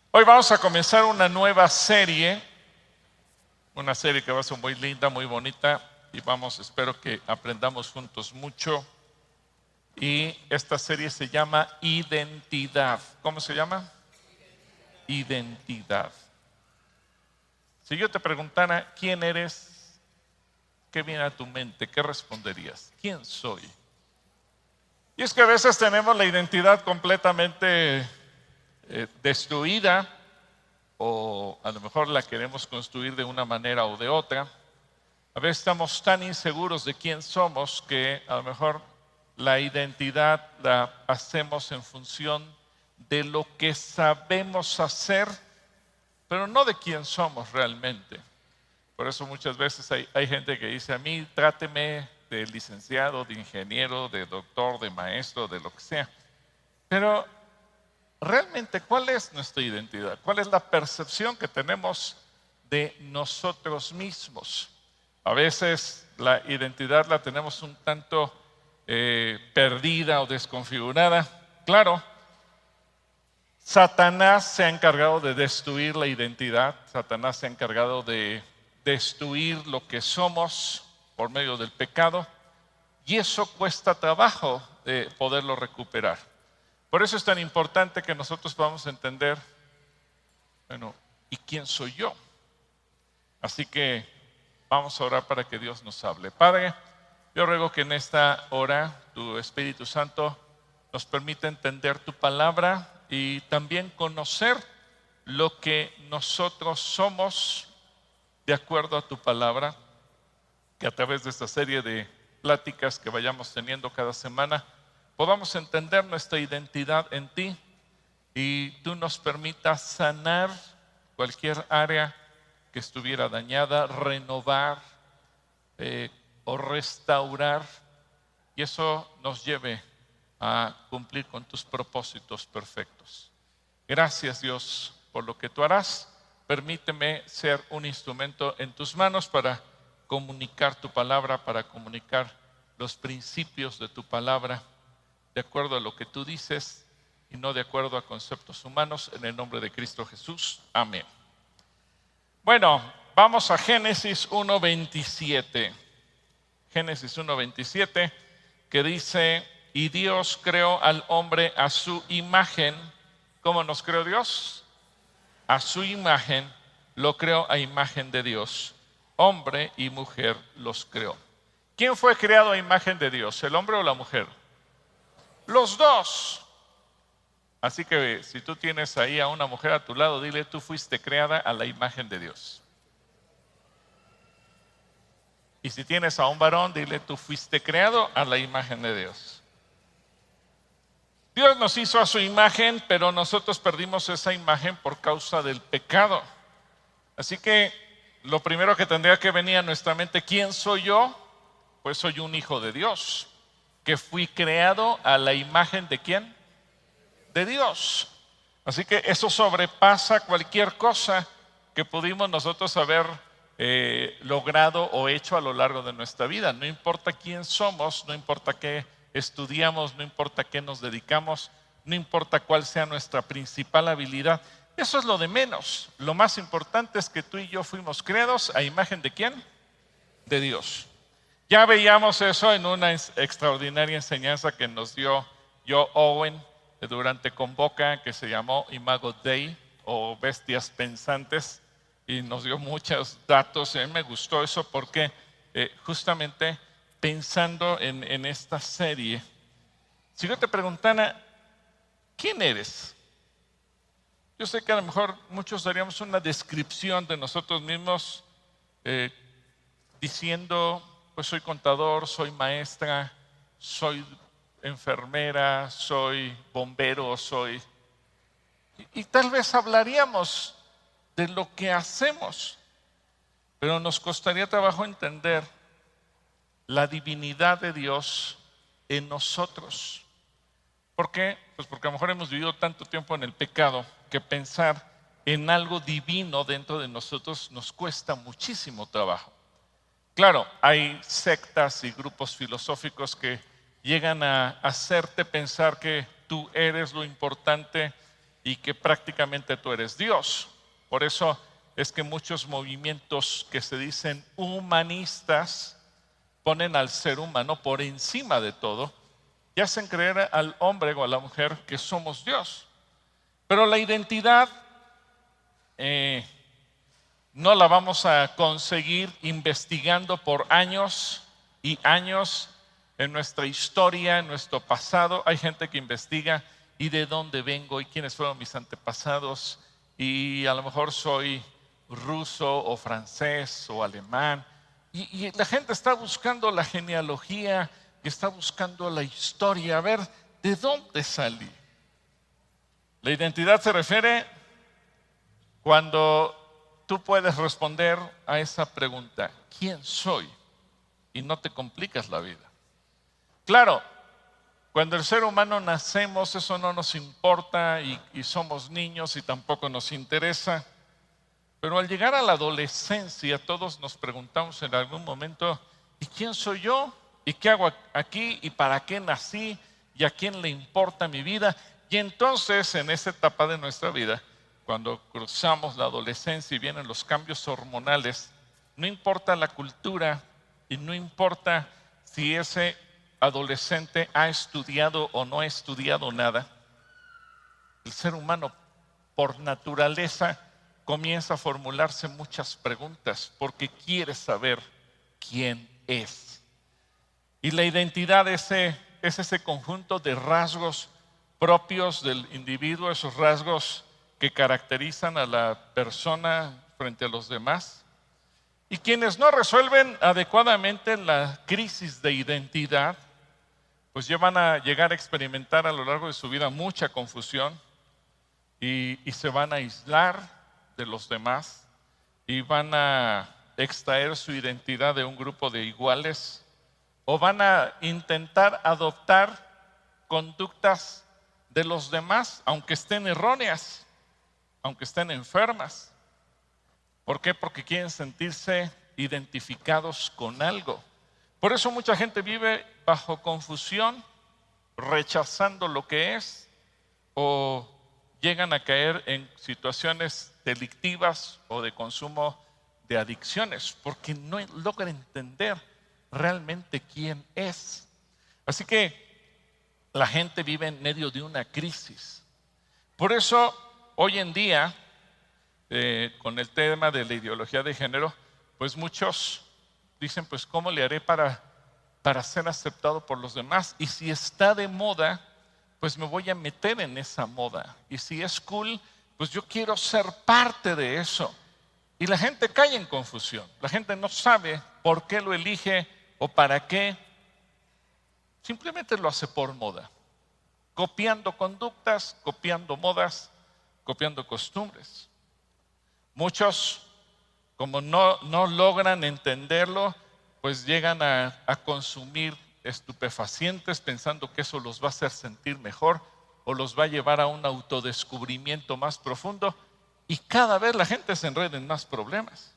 Hoy vamos a comenzar una nueva serie, una serie que va a ser muy linda, muy bonita, y espero que aprendamos juntos mucho. Y esta serie se llama Identidad. ¿Cómo se llama? Identidad. Si yo te preguntara quién eres, ¿qué viene a tu mente? ¿Qué responderías? ¿Quién soy? Y es que a veces tenemos la identidad completamente destruida, o a lo mejor la queremos construir de una manera o de otra. A veces estamos tan inseguros de quién somos que a lo mejor la identidad la hacemos en función de lo que sabemos hacer, pero no de quién somos realmente. Por eso muchas veces hay gente que dice: a mí tráteme de licenciado, de ingeniero, de doctor, de maestro, de lo que sea. Pero realmente, ¿cuál es nuestra identidad? ¿Cuál es la percepción que tenemos de nosotros mismos? A veces la identidad la tenemos un tanto perdida o desconfigurada. Claro, Satanás se ha encargado de destruir la identidad. Satanás se ha encargado de destruir lo que somos por medio del pecado, y eso cuesta trabajo de poderlo recuperar. Por eso es tan importante que nosotros podamos entender, ¿y quién soy yo? Así que vamos a orar para que Dios nos hable. Padre, yo ruego que en esta hora tu Espíritu Santo nos permita entender tu palabra y también conocer lo que nosotros somos de acuerdo a tu palabra, que a través de esta serie de pláticas que vayamos teniendo cada semana podamos entender nuestra identidad en ti, y tú nos permitas sanar cualquier área que estuviera dañada, renovar o restaurar, y eso nos lleve a cumplir con tus propósitos perfectos. Gracias, Dios, por lo que tú harás. Permíteme ser un instrumento en tus manos para comunicar tu palabra, para comunicar los principios de tu palabra de acuerdo a lo que tú dices y no de acuerdo a conceptos humanos, en el nombre de Cristo Jesús. Amén. Bueno, vamos a Génesis 1:27. Génesis 1:27, que dice: y Dios creó al hombre a su imagen. ¿Cómo nos creó Dios? A su imagen lo creó, a imagen de Dios. Hombre y mujer los creó. ¿Quién fue creado a imagen de Dios? ¿El hombre o la mujer? Los dos. Así que si tú tienes ahí a una mujer a tu lado, dile: tú fuiste creada a la imagen de Dios. Y si tienes a un varón, dile: tú fuiste creado a la imagen de Dios. Dios nos hizo a su imagen, pero nosotros perdimos esa imagen por causa del pecado. Así que lo primero que tendría que venir a nuestra mente: ¿quién soy yo? Pues soy un hijo de Dios, que fui creado a la imagen ¿de quién? De Dios. Así que eso sobrepasa cualquier cosa que pudimos nosotros haber logrado o hecho a lo largo de nuestra vida. No importa quién somos, no importa qué estudiamos, no importa qué nos dedicamos, no importa cuál sea nuestra principal habilidad. Eso es lo de menos. Lo más importante es que tú y yo fuimos creados a imagen ¿de quién? De Dios. Ya veíamos eso en una extraordinaria enseñanza que nos dio Joe Owen durante Convoca, que se llamó Imago Dei, o Bestias Pensantes, y nos dio muchos datos. A mí me gustó eso porque justamente pensando en esta serie, si yo te preguntara ¿quién eres? Yo sé que a lo mejor muchos daríamos una descripción de nosotros mismos diciendo: pues soy contador, soy maestra, soy enfermera, soy bombero, y tal vez hablaríamos de lo que hacemos, pero nos costaría trabajo entender la divinidad de Dios en nosotros. ¿Por qué? Pues porque a lo mejor hemos vivido tanto tiempo en el pecado que pensar en algo divino dentro de nosotros nos cuesta muchísimo trabajo. Claro, hay sectas y grupos filosóficos que llegan a hacerte pensar que tú eres lo importante y que prácticamente tú eres Dios. Por eso es que muchos movimientos que se dicen humanistas ponen al ser humano por encima de todo y hacen creer al hombre o a la mujer que somos Dios. Pero la identidad no la vamos a conseguir investigando por años y años en nuestra historia, en nuestro pasado. Hay gente que investiga y de dónde vengo y quiénes fueron mis antepasados, y a lo mejor soy ruso o francés o alemán, y la gente está buscando la genealogía y está buscando la historia, a ver de dónde salí. La identidad se refiere cuando tú puedes responder a esa pregunta: ¿quién soy? Y no te complicas la vida. Claro, cuando el ser humano nacemos, eso no nos importa y somos niños y tampoco nos interesa. Pero al llegar a la adolescencia, todos nos preguntamos en algún momento: ¿y quién soy yo? ¿Y qué hago aquí? ¿Y para qué nací? ¿Y a quién le importa mi vida? Y entonces, en esa etapa de nuestra vida, cuando cruzamos la adolescencia y vienen los cambios hormonales, no importa la cultura y no importa si ese adolescente ha estudiado o no ha estudiado nada, el ser humano por naturaleza comienza a formularse muchas preguntas porque quiere saber quién es. Y la identidad es ese conjunto de rasgos propios del individuo, esos rasgos que caracterizan a la persona frente a los demás. Y quienes no resuelven adecuadamente la crisis de identidad, pues ya van a llegar a experimentar a lo largo de su vida mucha confusión y se van a aislar de los demás y van a extraer su identidad de un grupo de iguales, o van a intentar adoptar conductas de los demás, aunque estén erróneas, aunque estén enfermas. ¿Por qué? Porque quieren sentirse identificados con algo. Por eso mucha gente vive bajo confusión, rechazando lo que es, o llegan a caer en situaciones delictivas o de consumo de adicciones, porque no logran entender realmente quién es. Así que la gente vive en medio de una crisis. Por eso hoy en día, con el tema de la ideología de género, pues muchos dicen: pues ¿cómo le haré para ser aceptado por los demás? Y si está de moda, pues me voy a meter en esa moda. Y si es cool, pues yo quiero ser parte de eso. Y la gente cae en confusión. La gente no sabe por qué lo elige o para qué. Simplemente lo hace por moda, copiando conductas, copiando modas, copiando costumbres. Muchos, como no logran entenderlo, pues llegan a consumir estupefacientes pensando que eso los va a hacer sentir mejor o los va a llevar a un autodescubrimiento más profundo, y cada vez la gente se enreda en más problemas.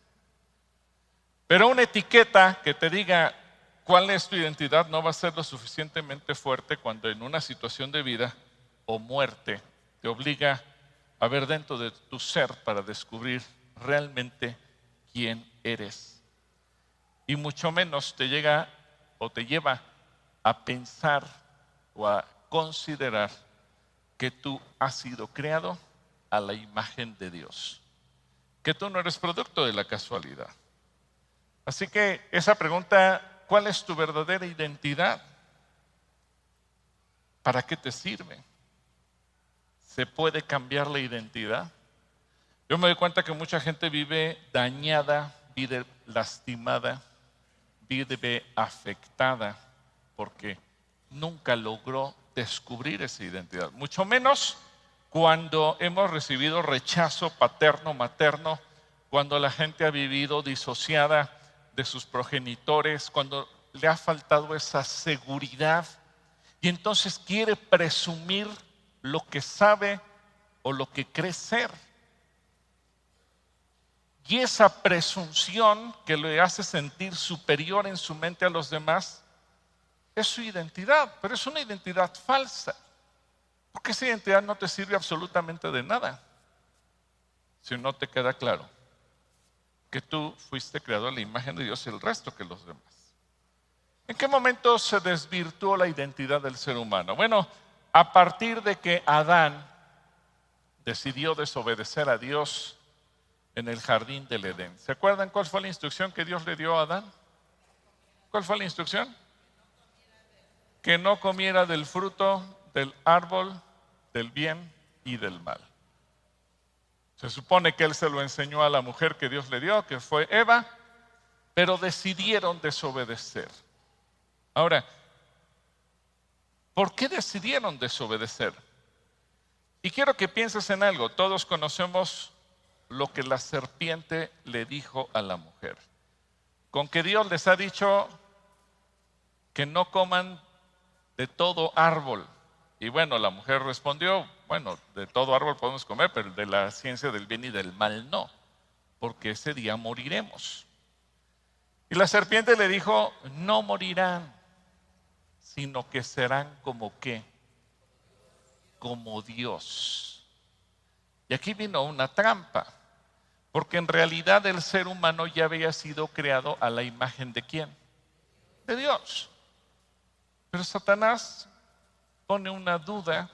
Pero una etiqueta que te diga cuál es tu identidad no va a ser lo suficientemente fuerte cuando en una situación de vida o muerte te obliga a ver dentro de tu ser para descubrir realmente quién eres. Y mucho menos te llega o te lleva a pensar o a considerar que tú has sido creado a la imagen de Dios, que tú no eres producto de la casualidad. Así que esa pregunta: ¿cuál es tu verdadera identidad? ¿Para qué te sirve? ¿Se puede cambiar la identidad? Yo me doy cuenta que mucha gente vive dañada, vive lastimada, vive afectada porque nunca logró descubrir esa identidad. Mucho menos cuando hemos recibido rechazo paterno, materno, cuando la gente ha vivido disociada de sus progenitores, cuando le ha faltado esa seguridad y entonces quiere presumir lo que sabe o lo que cree ser. Y esa presunción que le hace sentir superior en su mente a los demás es su identidad, pero es una identidad falsa. Porque esa identidad no te sirve absolutamente de nada si no te queda claro que tú fuiste creado a la imagen de Dios y el resto que los demás. ¿En qué momento se desvirtuó la identidad del ser humano? Bueno, a partir de que Adán decidió desobedecer a Dios en el jardín del Edén. ¿Se acuerdan cuál fue la instrucción que Dios le dio a Adán? ¿Cuál fue la instrucción? Que no comiera del fruto del árbol del bien y del mal. Se supone que él se lo enseñó a la mujer que Dios le dio, que fue Eva, pero decidieron desobedecer. Ahora, ¿por qué decidieron desobedecer? Y quiero que pienses en algo. Todos conocemos lo que la serpiente le dijo a la mujer. Con que Dios les ha dicho que no coman de todo árbol. Y bueno, la mujer respondió, bueno, de todo árbol podemos comer, pero de la ciencia del bien y del mal no, porque ese día moriremos. Y la serpiente le dijo, no morirán, sino que serán como ¿qué? Como Dios. Y aquí vino una trampa, porque en realidad el ser humano ya había sido creado a la imagen ¿de quién? De Dios. Pero Satanás pone una duda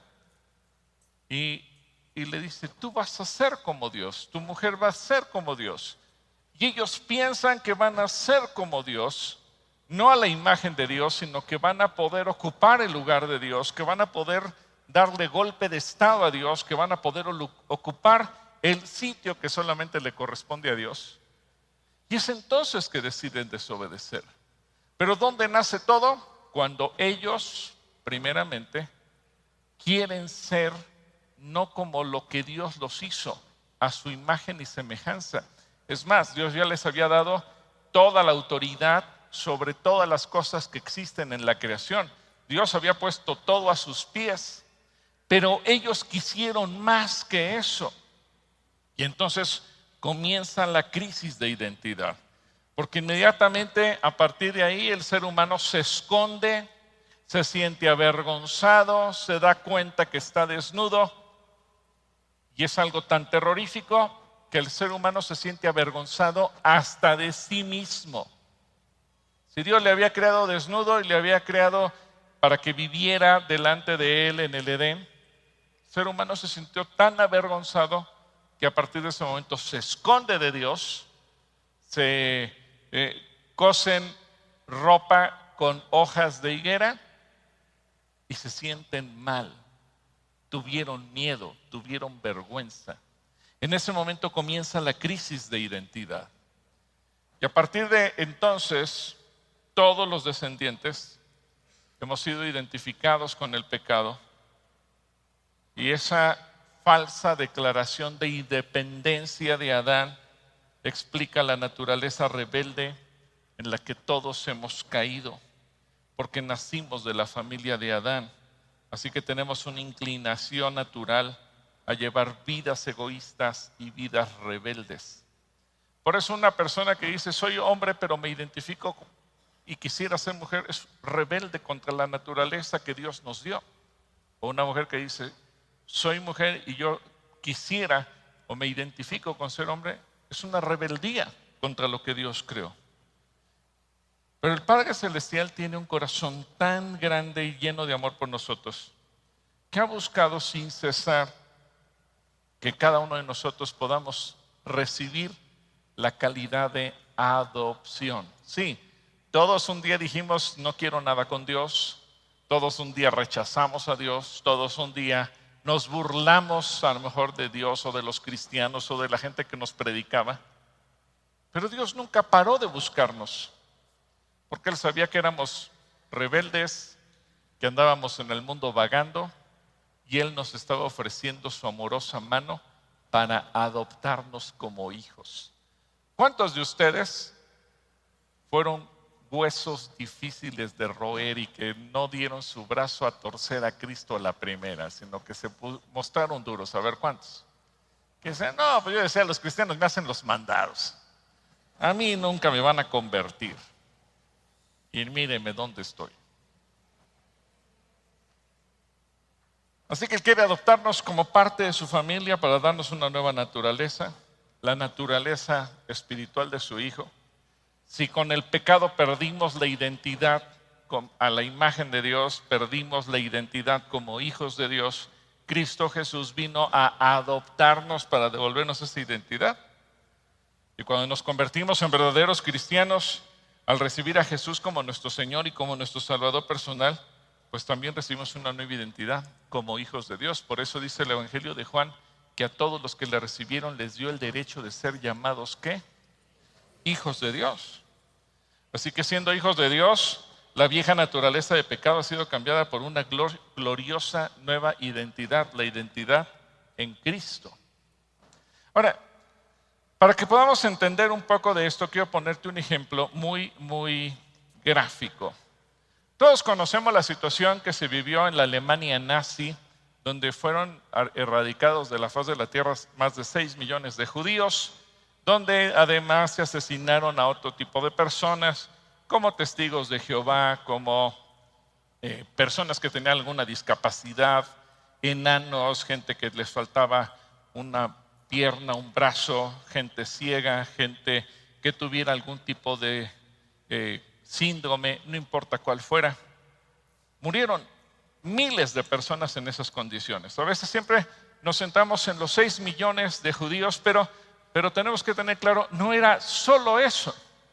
y le dice, tú vas a ser como Dios, tu mujer va a ser como Dios. Y ellos piensan que van a ser como Dios, no a la imagen de Dios, sino que van a poder ocupar el lugar de Dios, que van a poder darle golpe de estado a Dios, que van a poder ocupar el sitio que solamente le corresponde a Dios. Y es entonces que deciden desobedecer. Pero ¿dónde nace todo? Cuando ellos, primeramente, quieren ser no como lo que Dios los hizo, a su imagen y semejanza. Es más, Dios ya les había dado toda la autoridad sobre todas las cosas que existen en la creación. Dios había puesto todo a sus pies, pero ellos quisieron más que eso. Y entonces comienza la crisis de identidad, porque inmediatamente a partir de ahí el ser humano se esconde, se siente avergonzado, se da cuenta que está desnudo, y es algo tan terrorífico que el ser humano se siente avergonzado hasta de sí mismo. Si Dios le había creado desnudo y le había creado para que viviera delante de él en el Edén, el ser humano se sintió tan avergonzado que a partir de ese momento se esconde de Dios, se cosen ropa con hojas de higuera y se sienten mal, tuvieron miedo, tuvieron vergüenza. En ese momento comienza la crisis de identidad. Y a partir de entonces, todos los descendientes hemos sido identificados con el pecado, y esa falsa declaración de independencia de Adán explica la naturaleza rebelde en la que todos hemos caído, porque nacimos de la familia de Adán. Así que tenemos una inclinación natural a llevar vidas egoístas y vidas rebeldes. Por eso una persona que dice, soy hombre pero me identifico y quisiera ser mujer, es rebelde contra la naturaleza que Dios nos dio. O una mujer que dice, soy mujer y yo quisiera o me identifico con ser hombre, es una rebeldía contra lo que Dios creó. Pero el Padre Celestial tiene un corazón tan grande y lleno de amor por nosotros, que ha buscado sin cesar que cada uno de nosotros podamos recibir la calidad de adopción. Sí, todos un día dijimos, no quiero nada con Dios, todos un día rechazamos a Dios, todos un día nos burlamos a lo mejor de Dios o de los cristianos o de la gente que nos predicaba, pero Dios nunca paró de buscarnos, porque Él sabía que éramos rebeldes, que andábamos en el mundo vagando, y Él nos estaba ofreciendo su amorosa mano para adoptarnos como hijos. ¿Cuántos de ustedes fueron huesos difíciles de roer y que no dieron su brazo a torcer a Cristo a la primera, sino que se mostraron duros? A ver, ¿cuántos? Que dicen, no, pues yo decía, los cristianos me hacen los mandados. A mí nunca me van a convertir. Y míreme dónde estoy. Así que Él quiere adoptarnos como parte de su familia para darnos una nueva naturaleza, la naturaleza espiritual de su Hijo. Si con el pecado perdimos la identidad a la imagen de Dios, perdimos la identidad como hijos de Dios, Cristo Jesús vino a adoptarnos para devolvernos esa identidad. Y cuando nos convertimos en verdaderos cristianos, al recibir a Jesús como nuestro Señor y como nuestro Salvador personal, pues también recibimos una nueva identidad como hijos de Dios. Por eso dice el Evangelio de Juan que a todos los que le recibieron les dio el derecho de ser llamados ¿qué? Hijos de Dios. Así que siendo hijos de Dios, la vieja naturaleza de pecado ha sido cambiada por una gloriosa nueva identidad, la identidad en Cristo. Ahora, para que podamos entender un poco de esto, quiero ponerte un ejemplo muy gráfico. Todos conocemos la situación que se vivió en la Alemania nazi, donde fueron erradicados de la faz de la tierra más de 6 millones de judíos, donde además se asesinaron a otro tipo de personas, como testigos de Jehová, como personas que tenían alguna discapacidad, enanos, gente que les faltaba una pierna, un brazo, gente ciega, gente que tuviera algún tipo de síndrome, no importa cuál fuera. Murieron miles de personas en esas condiciones. A veces siempre nos centramos en los 6 millones de judíos, pero tenemos que tener claro, no era solo eso.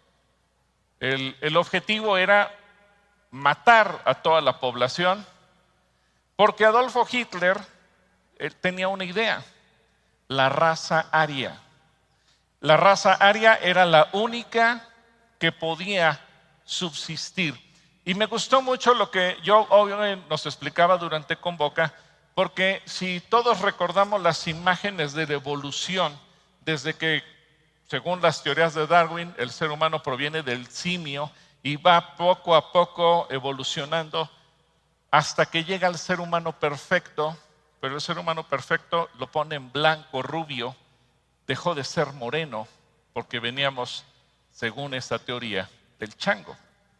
El objetivo era matar a toda la población, porque Adolfo Hitler tenía una idea, la raza aria. La raza aria era la única que podía subsistir. Y me gustó mucho lo que yo hoy nos explicaba durante Convoca, porque si todos recordamos las imágenes de la evolución, desde que, según las teorías de Darwin, el ser humano proviene del simio y va poco a poco evolucionando hasta que llega al ser humano perfecto, pero el ser humano perfecto lo pone en blanco, rubio, dejó de ser moreno, porque veníamos, según esta teoría, del chango.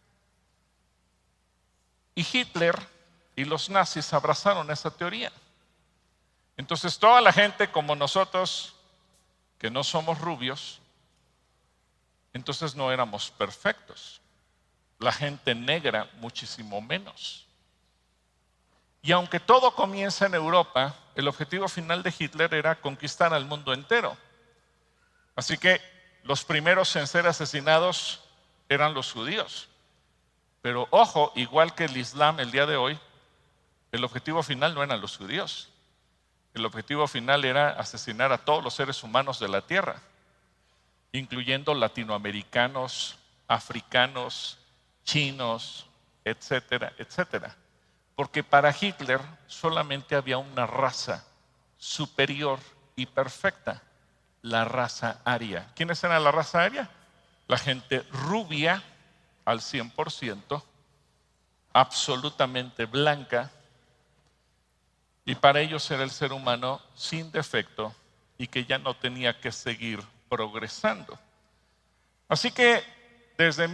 Y Hitler y los nazis abrazaron esa teoría. Entonces toda la gente como nosotros, que no somos rubios, entonces no éramos perfectos. La gente negra muchísimo menos. Y aunque todo comienza en Europa, el objetivo final de Hitler era conquistar al mundo entero. Así que los primeros en ser asesinados eran los judíos. Pero ojo, igual que el Islam el día de hoy, el objetivo final no eran los judíos. El objetivo final era asesinar a todos los seres humanos de la tierra, incluyendo latinoamericanos, africanos, chinos, etcétera, etcétera. Porque para Hitler solamente había una raza superior y perfecta, la raza aria. ¿Quiénes eran la raza aria? La gente rubia al 100%, absolutamente blanca, y para ellos era el ser humano sin defecto y que ya no tenía que seguir progresando. Así que desde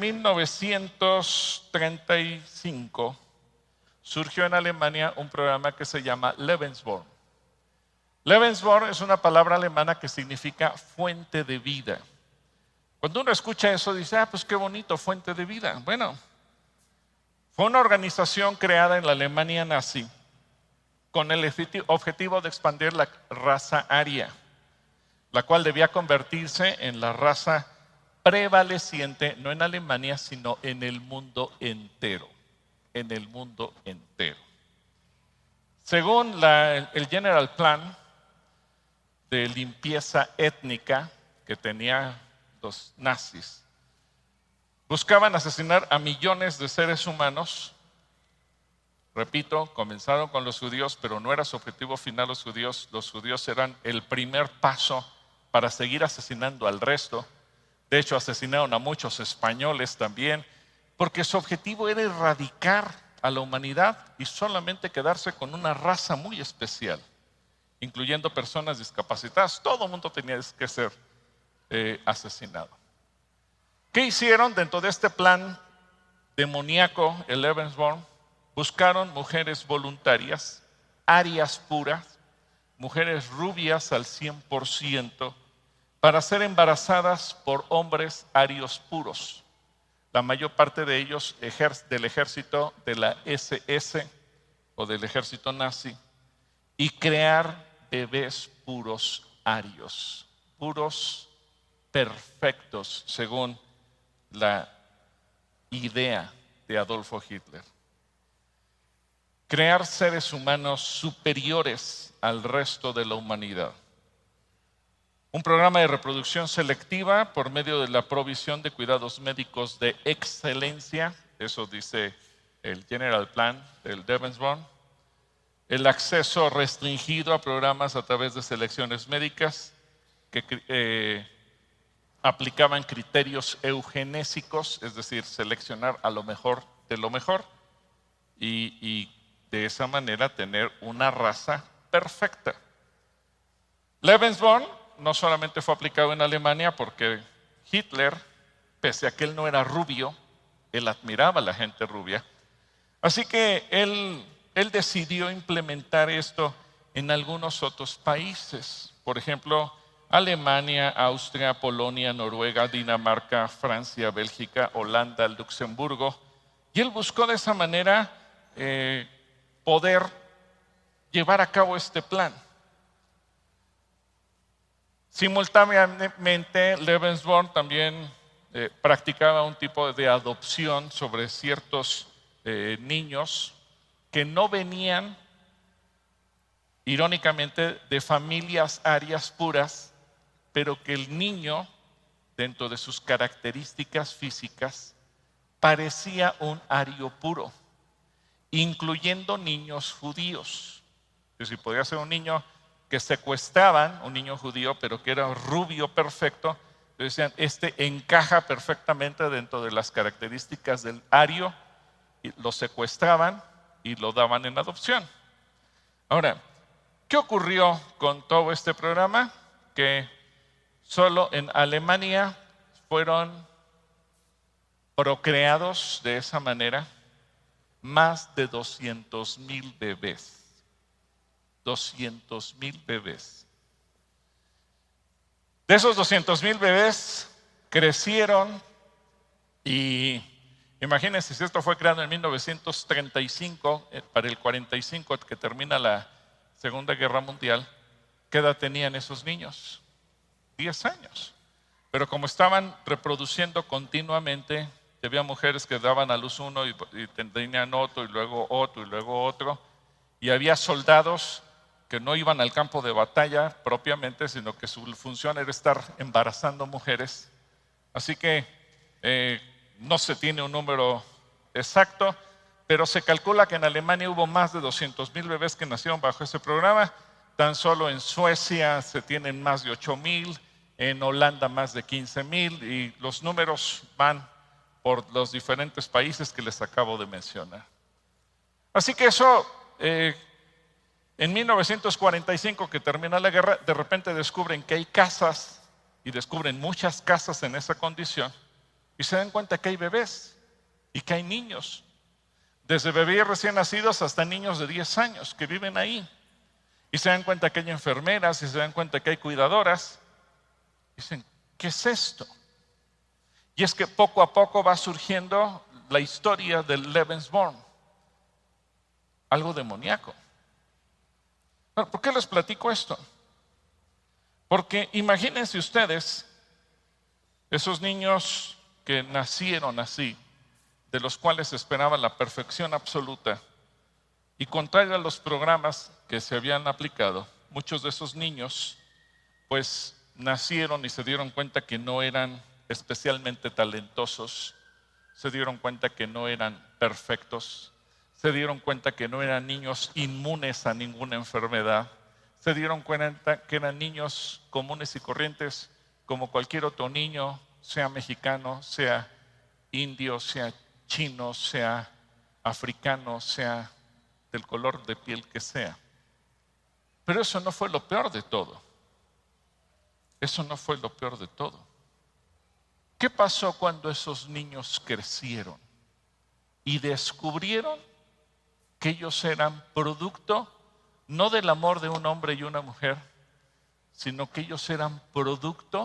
1935 surgió en Alemania un programa que se llama Lebensborn. Lebensborn es una palabra alemana que significa fuente de vida. Cuando uno escucha eso dice, pues qué bonito, fuente de vida. Bueno, fue una organización creada en la Alemania nazi con el objetivo de expandir la raza aria, la cual debía convertirse en la raza prevaleciente, no en Alemania, sino en el mundo entero. En el mundo entero. Según el General Plan de limpieza étnica que tenía los nazis, buscaban asesinar a millones de seres humanos. Repito, comenzaron con los judíos, pero no era su objetivo final los judíos. Los judíos eran el primer paso para seguir asesinando al resto. De hecho, asesinaron a muchos españoles también, porque su objetivo era erradicar a la humanidad y solamente quedarse con una raza muy especial, incluyendo personas discapacitadas. Todo el mundo tenía que ser asesinado. ¿Qué hicieron dentro de este plan demoníaco, el Lebensborn? Buscaron mujeres voluntarias arias puras, mujeres rubias al 100%, para ser embarazadas por hombres arios puros. La mayor parte de ellos del ejército de la SS o del ejército nazi, y crear bebés puros arios, puros perfectos, según la idea de Adolfo Hitler. Crear seres humanos superiores al resto de la humanidad. Un programa de reproducción selectiva por medio de la provisión de cuidados médicos de excelencia, eso dice el General Plan del Lebensborn. El acceso restringido a programas a través de selecciones médicas que aplicaban criterios eugenésicos, es decir, seleccionar a lo mejor de lo mejor y de esa manera tener una raza perfecta. Lebensborn no solamente fue aplicado en Alemania porque Hitler, pese a que él no era rubio, él admiraba a la gente rubia. Así que él decidió implementar esto en algunos otros países. Por ejemplo, Alemania, Austria, Polonia, Noruega, Dinamarca, Francia, Bélgica, Holanda, Luxemburgo. Y él buscó de esa manera poder llevar a cabo este plan. Simultáneamente, Lebensborn también practicaba un tipo de adopción sobre ciertos niños que no venían, irónicamente, de familias arias puras, pero que el niño, dentro de sus características físicas, parecía un ario puro, incluyendo niños judíos. Es decir, podía ser un niño que secuestraban, un niño judío, pero que era rubio perfecto. Decían, este encaja perfectamente dentro de las características del ario, y lo secuestraban y lo daban en adopción. Ahora, ¿qué ocurrió con todo este programa? Que solo en Alemania fueron procreados de esa manera más de 200,000 bebés. 200,000 bebés. De esos 200,000 bebés crecieron y imagínense si esto fue creado en 1935, para el 45 que termina la Segunda Guerra Mundial, ¿qué edad tenían esos niños? 10 años. Pero como estaban reproduciendo continuamente, había mujeres que daban a luz uno y tenían otro y luego otro y luego otro, y había soldados que no iban al campo de batalla propiamente, sino que su función era estar embarazando mujeres. Así que no se tiene un número exacto, pero se calcula que en Alemania hubo más de 200,000 bebés que nacieron bajo ese programa. Tan solo en Suecia se tienen más de 8,000, en Holanda más de 15,000, y los números van por los diferentes países que les acabo de mencionar. Así que eso, en 1945, que termina la guerra, de repente descubren que hay casas, y descubren muchas casas en esa condición, y se dan cuenta que hay bebés y que hay niños, desde bebés recién nacidos hasta niños de 10 años que viven ahí. Y se dan cuenta que hay enfermeras y se dan cuenta que hay cuidadoras. Dicen, ¿qué es esto? Y es que poco a poco va surgiendo la historia del Lebensborn, algo demoníaco. ¿Por qué les platico esto? Porque imagínense ustedes esos niños que nacieron así, de los cuales se esperaba la perfección absoluta, y contrario a los programas que se habían aplicado, muchos de esos niños pues nacieron y se dieron cuenta que no eran especialmente talentosos, se dieron cuenta que no eran perfectos, se dieron cuenta que no eran niños inmunes a ninguna enfermedad, se dieron cuenta que eran niños comunes y corrientes como cualquier otro niño, sea mexicano, sea indio, sea chino, sea africano, sea del color de piel que sea. Pero eso no fue lo peor de todo. Eso no fue lo peor de todo. ¿Qué pasó cuando esos niños crecieron y descubrieron que ellos eran producto no del amor de un hombre y una mujer, sino que ellos eran producto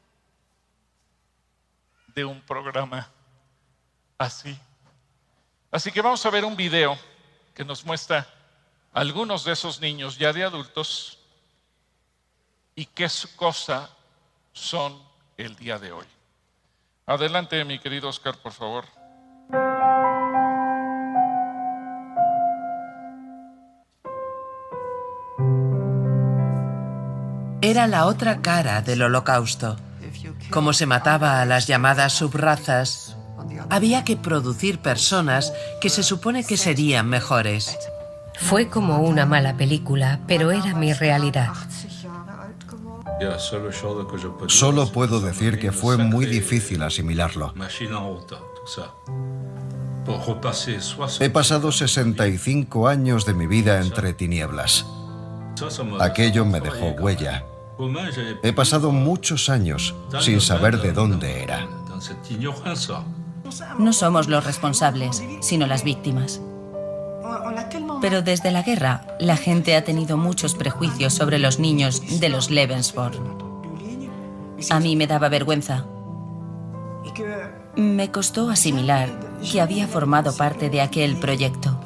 de un programa así. Así que vamos a ver un video que nos muestra algunos de esos niños ya de adultos y qué cosa son el día de hoy. Adelante, mi querido Oscar, por favor. Era la otra cara del Holocausto. Como se mataba a las llamadas subrazas, había que producir personas que se supone que serían mejores. Fue como una mala película, pero era mi realidad. Solo puedo decir que fue muy difícil asimilarlo. He pasado 65 años de mi vida entre tinieblas. Aquello me dejó huella. He pasado muchos años sin saber de dónde era. No somos los responsables, sino las víctimas. Pero desde la guerra, la gente ha tenido muchos prejuicios sobre los niños de los Lebensborn. A mí me daba vergüenza. Me costó asimilar que había formado parte de aquel proyecto.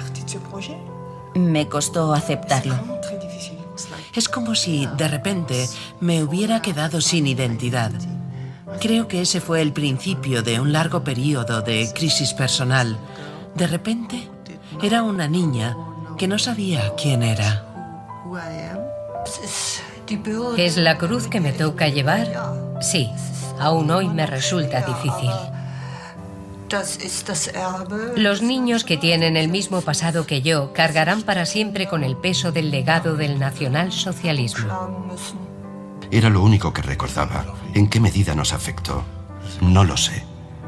Me costó aceptarlo. Es como si, de repente, me hubiera quedado sin identidad. Creo que ese fue el principio de un largo periodo de crisis personal. De repente, era una niña que no sabía quién era. ¿Es la cruz que me toca llevar? Sí, aún hoy me resulta difícil. Los niños que tienen el mismo pasado que yo cargarán para siempre con el peso del legado del nacionalsocialismo. Era lo único que recordaba. ¿En qué medida nos afectó? No lo sé.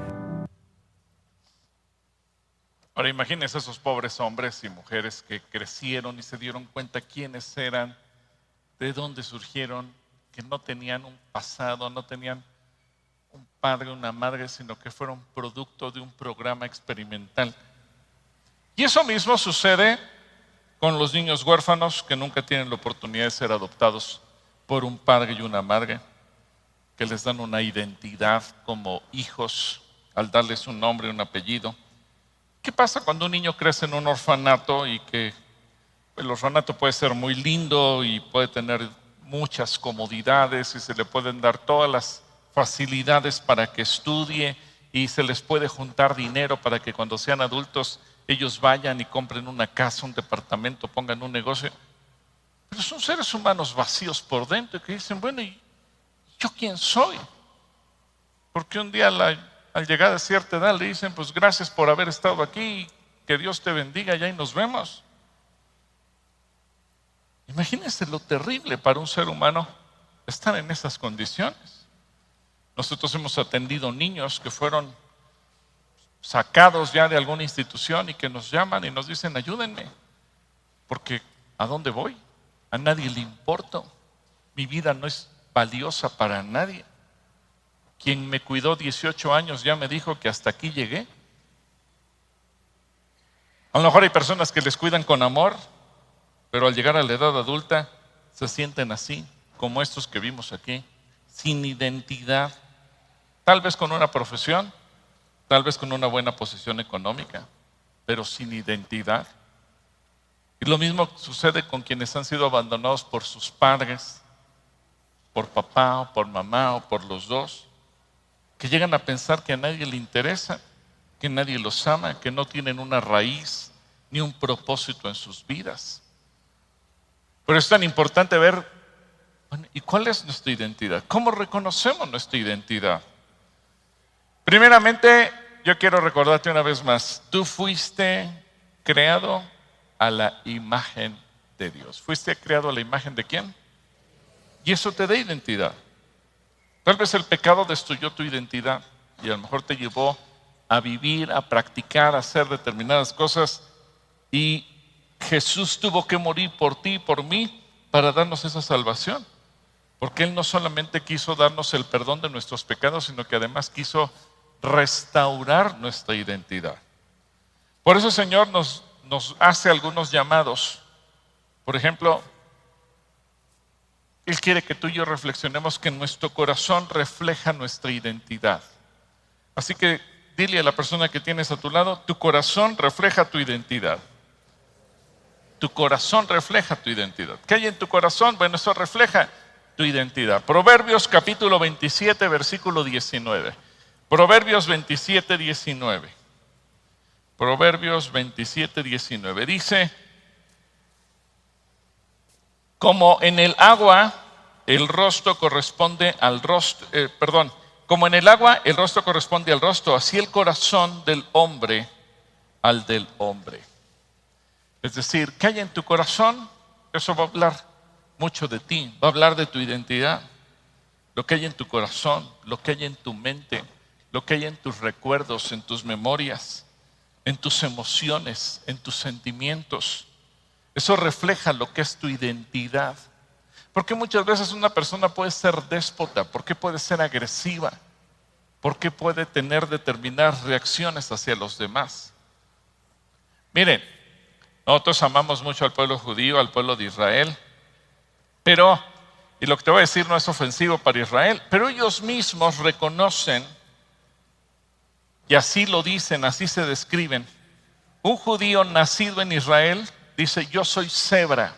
Ahora imagínense esos pobres hombres y mujeres que crecieron y se dieron cuenta quiénes eran, de dónde surgieron, que no tenían un pasado, no tenían un padre, una madre, sino que fueron producto de un programa experimental. Y eso mismo sucede con los niños huérfanos que nunca tienen la oportunidad de ser adoptados por un padre y una madre, que les dan una identidad como hijos al darles un nombre, un apellido. ¿Qué pasa cuando un niño crece en un orfanato y que el orfanato puede ser muy lindo y puede tener muchas comodidades y se le pueden dar todas las facilidades para que estudie y se les puede juntar dinero para que cuando sean adultos ellos vayan y compren una casa, un departamento, pongan un negocio? Pero son seres humanos vacíos por dentro que dicen, bueno, ¿y yo quién soy? Porque un día al llegar a cierta edad le dicen, pues gracias por haber estado aquí, que Dios te bendiga, ya y nos vemos. Imagínense lo terrible para un ser humano estar en esas condiciones. Nosotros hemos atendido niños que fueron sacados ya de alguna institución y que nos llaman y nos dicen, ayúdenme, porque ¿a dónde voy? A nadie le importo. Mi vida no es valiosa para nadie. Quien me cuidó 18 años ya me dijo que hasta aquí llegué. A lo mejor hay personas que les cuidan con amor, pero al llegar a la edad adulta se sienten así, como estos que vimos aquí, sin identidad, tal vez con una profesión, tal vez con una buena posición económica, pero sin identidad. Y lo mismo sucede con quienes han sido abandonados por sus padres, por papá o por mamá o por los dos, que llegan a pensar que a nadie le interesa, que nadie los ama, que no tienen una raíz ni un propósito en sus vidas. Pero es tan importante ver, bueno, ¿y cuál es nuestra identidad? ¿Cómo reconocemos nuestra identidad? Primeramente, yo quiero recordarte una vez más, tú fuiste creado a la imagen de Dios. ¿Fuiste creado a la imagen de quién? Y eso te da identidad. Tal vez el pecado destruyó tu identidad y a lo mejor te llevó a vivir, a practicar, a hacer determinadas cosas, y Jesús tuvo que morir por ti y por mí para darnos esa salvación, porque Él no solamente quiso darnos el perdón de nuestros pecados, sino que además quiso restaurar nuestra identidad. Por eso el Señor nos hace algunos llamados, Por ejemplo, Él quiere que tú y yo reflexionemos que nuestro corazón refleja nuestra identidad. Así que dile a la persona que tienes a tu lado, tu corazón refleja tu identidad. Tu corazón refleja tu identidad. ¿Qué hay en tu corazón? Bueno, eso refleja tu identidad. Proverbios capítulo 27, versículo 19. Proverbios 27, 19. Proverbios 27, 19. Dice, como en el agua el rostro corresponde al rostro, como en el agua el rostro corresponde al rostro, así el corazón del hombre al del hombre. Es decir, ¿qué hay en tu corazón? Eso va a hablar mucho de ti, va a hablar de tu identidad. Lo que hay en tu corazón, lo que hay en tu mente, lo que hay en tus recuerdos, en tus memorias, en tus emociones, en tus sentimientos. Eso refleja lo que es tu identidad. Porque muchas veces una persona puede ser déspota, porque puede ser agresiva, porque puede tener determinadas reacciones hacia los demás. Miren, nosotros amamos mucho al pueblo judío, al pueblo de Israel, pero, y lo que te voy a decir no es ofensivo para Israel, pero ellos mismos reconocen, y así lo dicen, así se describen, un judío nacido en Israel dice, yo soy cebra.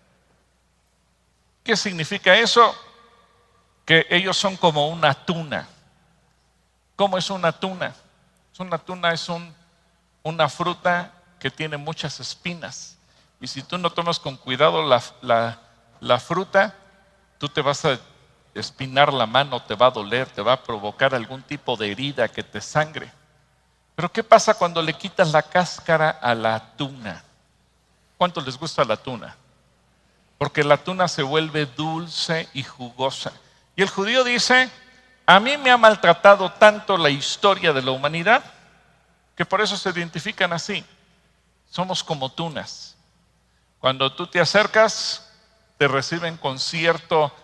¿Qué significa eso? Que ellos son como una tuna. ¿Cómo es una tuna? Una tuna es una fruta que tiene muchas espinas. Y si tú no tomas con cuidado la fruta, tú te vas a espinar la mano, te va a doler, te va a provocar algún tipo de herida que te sangre. Pero ¿qué pasa cuando le quitas la cáscara a la tuna? ¿Cuánto les gusta la tuna? Porque la tuna se vuelve dulce y jugosa. Y el judío dice, a mí me ha maltratado tanto la historia de la humanidad, que por eso se identifican así. Somos como tunas. Cuando tú te acercas, te reciben con cierta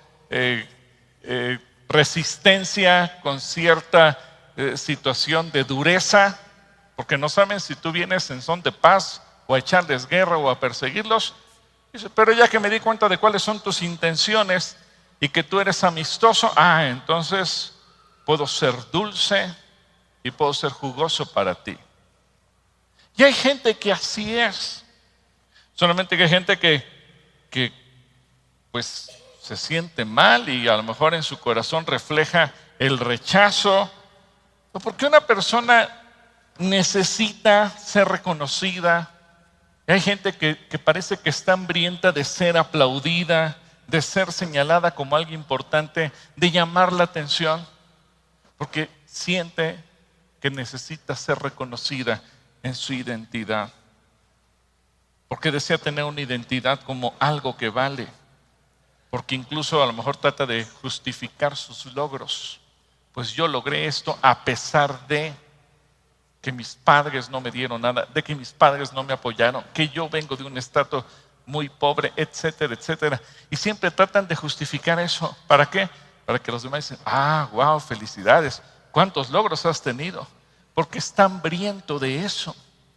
resistencia, con cierta situación de dureza, porque no saben si tú vienes en son de paz o a echarles guerra o a perseguirlos. Dice, pero ya que me di cuenta de cuáles son tus intenciones y que tú eres amistoso, entonces puedo ser dulce y puedo ser jugoso para ti. Y hay gente que así es. Solamente que hay gente que pues se siente mal y a lo mejor en su corazón refleja el rechazo. Porque una persona necesita ser reconocida. Y hay gente que parece que está hambrienta de ser aplaudida, de ser señalada como algo importante, de llamar la atención, porque siente que necesita ser reconocida en su identidad, porque desea tener una identidad como algo que vale, porque incluso a lo mejor trata de justificar sus logros. Pues yo logré esto a pesar de que mis padres no me dieron nada, de que mis padres no me apoyaron, que yo vengo de un estrato muy pobre, etcétera, etcétera. Y siempre tratan de justificar eso. ¿Para qué? Para que los demás dicen, wow, felicidades, ¿cuántos logros has tenido? Porque está hambriento de eso.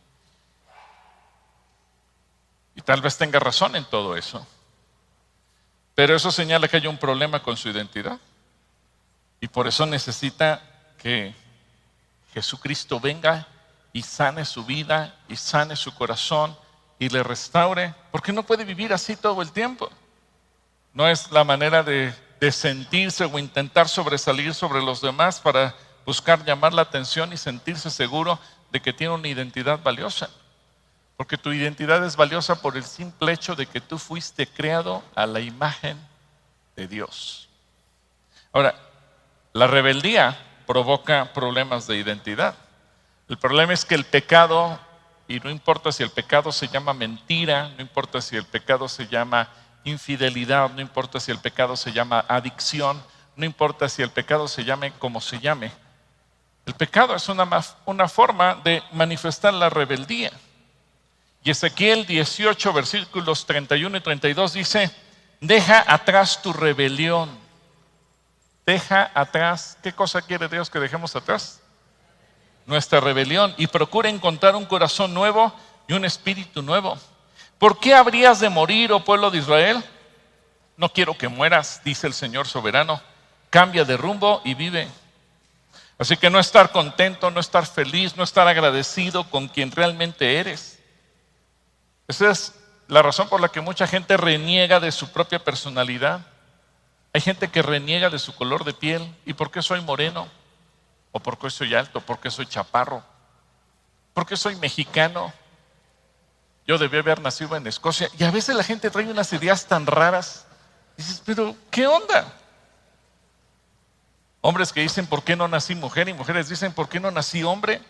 Y tal vez tenga razón en todo eso. Pero eso señala que hay un problema con su identidad. Y por eso necesita que Jesucristo venga y sane su vida y sane su corazón y le restaure, porque no puede vivir así todo el tiempo. No es la manera de sentirse o intentar sobresalir sobre los demás para buscar llamar la atención y sentirse seguro de que tiene una identidad valiosa. Porque tu identidad es valiosa por el simple hecho de que tú fuiste creado a la imagen de Dios. Ahora, la rebeldía provoca problemas de identidad. El problema es que el pecado, y no importa si el pecado se llama mentira, no importa si el pecado se llama infidelidad, no importa si el pecado se llama adicción, no importa si el pecado se llame como se llame. El pecado es una forma de manifestar la rebeldía. Y Ezequiel 18, versículos 31 y 32 dice, deja atrás tu rebelión. Deja atrás, ¿qué cosa quiere Dios que dejemos atrás? Nuestra rebelión. Y procura encontrar un corazón nuevo y un espíritu nuevo. ¿Por qué habrías de morir, oh pueblo de Israel? No quiero que mueras, dice el Señor soberano. Cambia de rumbo y vive. Así que no estar contento, no estar feliz, no estar agradecido con quien realmente eres. Esa es la razón por la que mucha gente reniega de su propia personalidad. Hay gente que reniega de su color de piel. ¿Y por qué soy moreno? ¿O por qué soy alto? ¿Por qué soy chaparro? ¿Por qué soy mexicano? Yo debí haber nacido en Escocia. Y a veces la gente trae unas ideas tan raras. Dices, pero ¿qué onda? Hombres que dicen, ¿por qué no nací mujer? Y mujeres dicen, ¿por qué no nací hombre?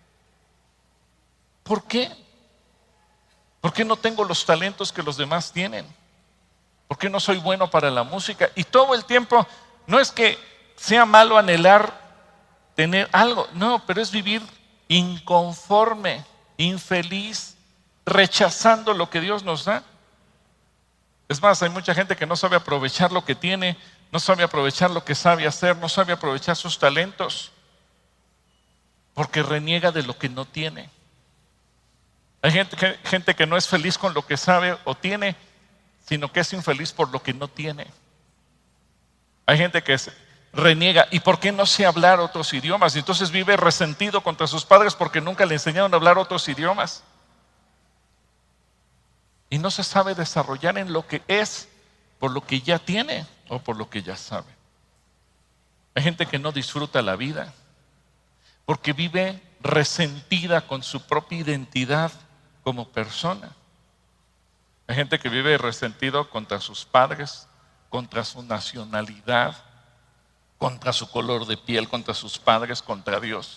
¿Por qué? ¿Por qué no tengo los talentos que los demás tienen? ¿Por qué no soy bueno para la música? Y todo el tiempo, no es que sea malo anhelar tener algo, no, pero es vivir inconforme, infeliz, rechazando lo que Dios nos da. Es más, hay mucha gente que no sabe aprovechar lo que tiene, no sabe aprovechar lo que sabe hacer, no sabe aprovechar sus talentos, porque reniega de lo que no tiene. Hay gente que no es feliz con lo que sabe o tiene, sino que es infeliz por lo que no tiene. Hay gente que reniega, ¿y por qué no sé hablar otros idiomas? Y entonces vive resentido contra sus padres porque nunca le enseñaron a hablar otros idiomas. Y no se sabe desarrollar en lo que es por lo que ya tiene o por lo que ya sabe. Hay gente que no disfruta la vida porque vive resentida con su propia identidad como persona. Hay gente que vive resentido contra sus padres, contra su nacionalidad, contra su color de piel, contra sus padres, contra Dios.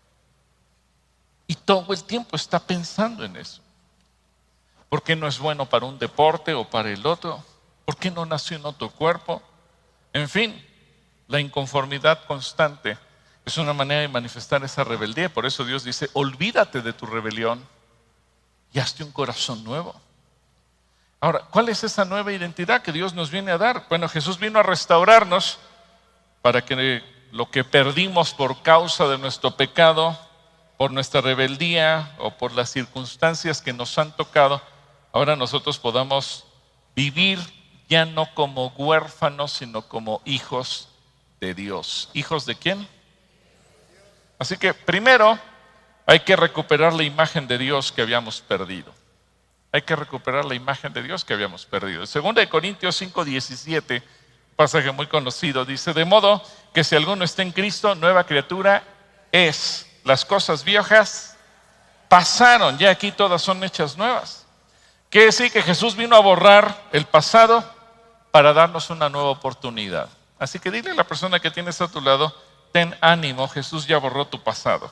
Y todo el tiempo está pensando en eso. ¿Por qué no es bueno para un deporte o para el otro? ¿Por qué no nació en otro cuerpo? En fin, la inconformidad constante es una manera de manifestar esa rebeldía. Por eso Dios dice, olvídate de tu rebelión y hazte un corazón nuevo. Ahora, ¿cuál es esa nueva identidad que Dios nos viene a dar? Bueno, Jesús vino a restaurarnos para que lo que perdimos por causa de nuestro pecado, por nuestra rebeldía o por las circunstancias que nos han tocado, ahora nosotros podamos vivir ya no como huérfanos, sino como hijos de Dios. ¿Hijos de quién? Así que primero hay que recuperar la imagen de Dios que habíamos perdido. Hay que recuperar la imagen de Dios que habíamos perdido. En 2 Corintios 5:17, pasaje muy conocido, dice, de modo que si alguno está en Cristo, nueva criatura es. Las cosas viejas pasaron, ya aquí todas son hechas nuevas. Quiere decir que Jesús vino a borrar el pasado para darnos una nueva oportunidad. Así que dile a la persona que tienes a tu lado, ten ánimo, Jesús ya borró tu pasado.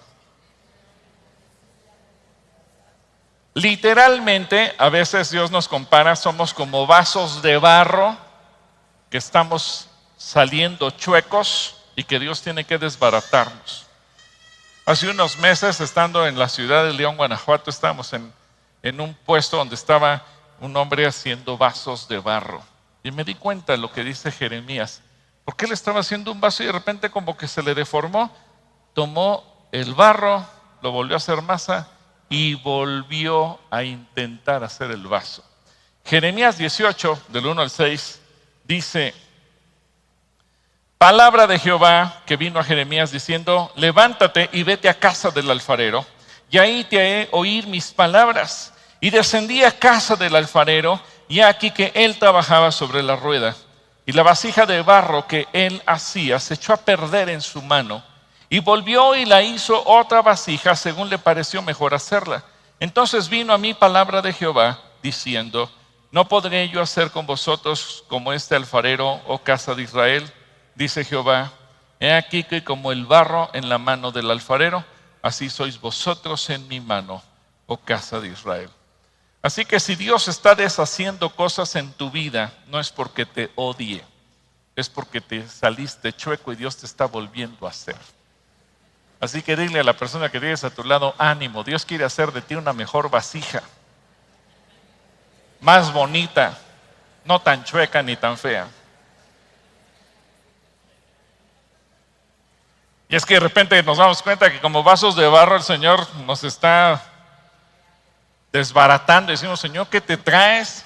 Literalmente, a veces Dios nos compara, somos como vasos de barro que estamos saliendo chuecos y que Dios tiene que desbaratarnos. Hace unos meses, estando en la ciudad de León, Guanajuato, estábamos en un puesto donde estaba un hombre haciendo vasos de barro. Y me di cuenta de lo que dice Jeremías. Porque él estaba haciendo un vaso y de repente como que se le deformó. Tomó el barro, lo volvió a hacer masa y volvió a intentar hacer el vaso. Jeremías 18, del 1 al 6, dice, palabra de Jehová que vino a Jeremías diciendo, levántate y vete a casa del alfarero, y ahí te haré oír mis palabras. Y descendí a casa del alfarero, y aquí que él trabajaba sobre la rueda. Y la vasija de barro que él hacía se echó a perder en su mano. Y volvió y la hizo otra vasija según le pareció mejor hacerla. Entonces vino a mí palabra de Jehová diciendo, ¿no podré yo hacer con vosotros como este alfarero, oh casa de Israel? Dice Jehová, he aquí que como el barro en la mano del alfarero, así sois vosotros en mi mano, oh casa de Israel. Así que si Dios está deshaciendo cosas en tu vida, no es porque te odie, es porque te saliste chueco y Dios te está volviendo a hacer. Así que dile a la persona que tienes a tu lado, ánimo, Dios quiere hacer de ti una mejor vasija, más bonita, no tan chueca ni tan fea. Y es que de repente nos damos cuenta que como vasos de barro el Señor nos está desbaratando. Decimos, Señor, ¿qué te traes?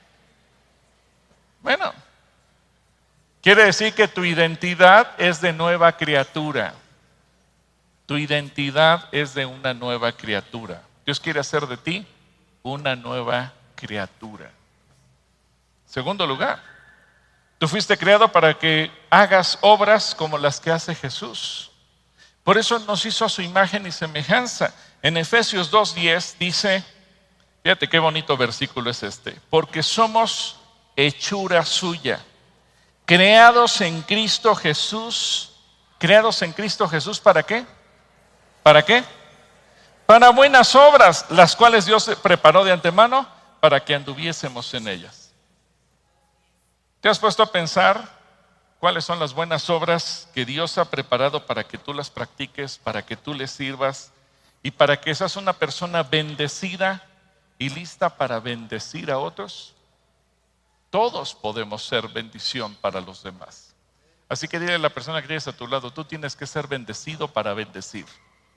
Bueno, quiere decir que tu identidad es de nueva criatura. Tu identidad es de una nueva criatura. Dios quiere hacer de ti una nueva criatura. Segundo lugar, tú fuiste creado para que hagas obras como las que hace Jesús. Por eso nos hizo a su imagen y semejanza. En Efesios 2:10 dice, fíjate qué bonito versículo es este, porque somos hechura suya, creados en Cristo Jesús. ¿Creados en Cristo Jesús para qué? ¿Para qué? Para buenas obras, las cuales Dios preparó de antemano para que anduviésemos en ellas. ¿Te has puesto a pensar cuáles son las buenas obras que Dios ha preparado para que tú las practiques, para que tú les sirvas y para que seas una persona bendecida y lista para bendecir a otros? Todos podemos ser bendición para los demás. Así que dile a la persona que tienes a tu lado, tú tienes que ser bendecido para bendecir.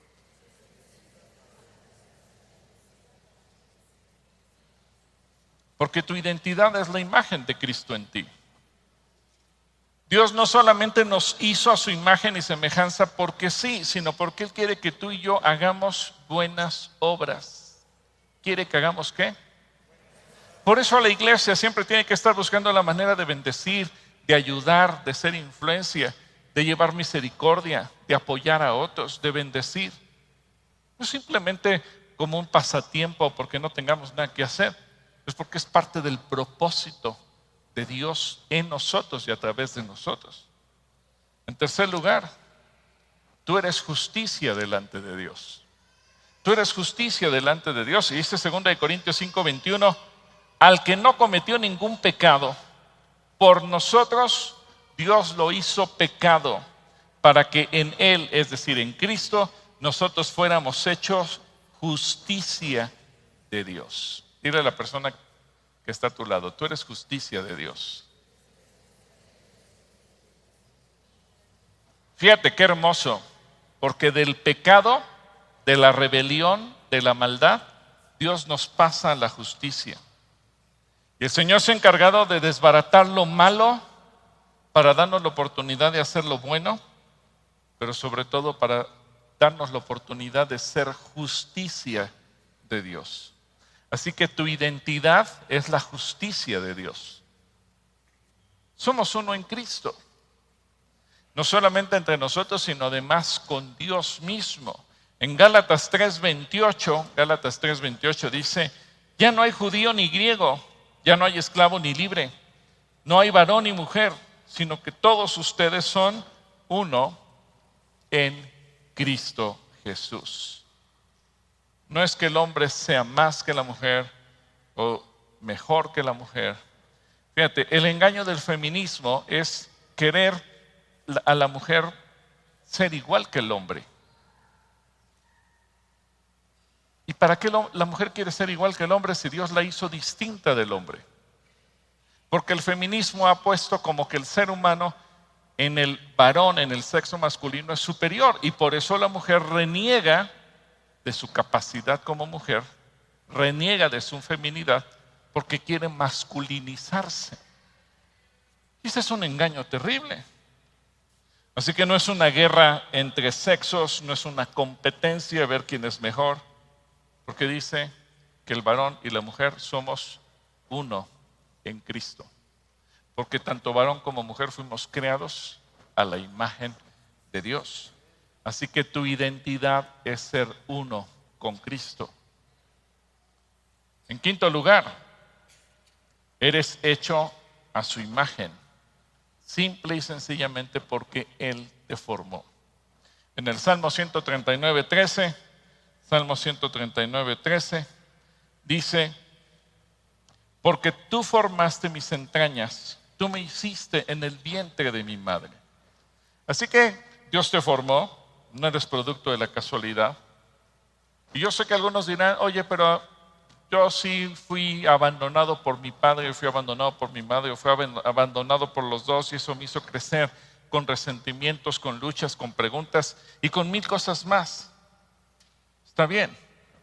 Porque tu identidad es la imagen de Cristo en ti. Dios no solamente nos hizo a su imagen y semejanza porque sí, sino porque Él quiere que tú y yo hagamos buenas obras. ¿Quiere que hagamos qué? Por eso la iglesia siempre tiene que estar buscando la manera de bendecir, de ayudar, de ser influencia, de llevar misericordia, de apoyar a otros, de bendecir. No simplemente como un pasatiempo porque no tengamos nada que hacer. Es porque es parte del propósito de Dios en nosotros y a través de nosotros. En tercer lugar, tú eres justicia delante de Dios. Tú eres justicia delante de Dios. Y dice 2 Corintios 5:21, al que no cometió ningún pecado, por nosotros Dios lo hizo pecado, para que en Él, es decir, en Cristo, nosotros fuéramos hechos justicia de Dios. Dile a la persona que está a tu lado, tú eres justicia de Dios. Fíjate qué hermoso, porque del pecado, de la rebelión, de la maldad, Dios nos pasa a la justicia. Y el Señor se ha encargado de desbaratar lo malo para darnos la oportunidad de hacer lo bueno, pero sobre todo para darnos la oportunidad de ser justicia de Dios. Así que tu identidad es la justicia de Dios. Somos uno en Cristo. No solamente entre nosotros, sino además con Dios mismo. En Gálatas 3:28 dice, ya no hay judío ni griego, ya no hay esclavo ni libre, no hay varón ni mujer, sino que todos ustedes son uno en Cristo Jesús. No es que el hombre sea más que la mujer o mejor que la mujer. Fíjate, el engaño del feminismo es querer a la mujer ser igual que el hombre. ¿Y para qué la mujer quiere ser igual que el hombre si Dios la hizo distinta del hombre? Porque el feminismo ha puesto como que el ser humano en el varón, en el sexo masculino es superior, y por eso la mujer reniega de su capacidad como mujer, reniega de su feminidad porque quiere masculinizarse. Y ese es un engaño terrible. Así que no es una guerra entre sexos, no es una competencia a ver quién es mejor, porque dice que el varón y la mujer somos uno en Cristo. Porque tanto varón como mujer fuimos creados a la imagen de Dios. Así que tu identidad es ser uno con Cristo. En quinto lugar, eres hecho a su imagen, simple y sencillamente porque Él te formó. En el Salmo 139:13 dice, porque tú formaste mis entrañas, tú me hiciste en el vientre de mi madre. Así que Dios te formó. No eres producto de la casualidad. Y yo sé que algunos dirán, oye, pero yo sí fui abandonado por mi padre, fui abandonado por mi madre, fui abandonado por los dos, y eso me hizo crecer con resentimientos, con luchas, con preguntas y con 1000 cosas más. Está bien,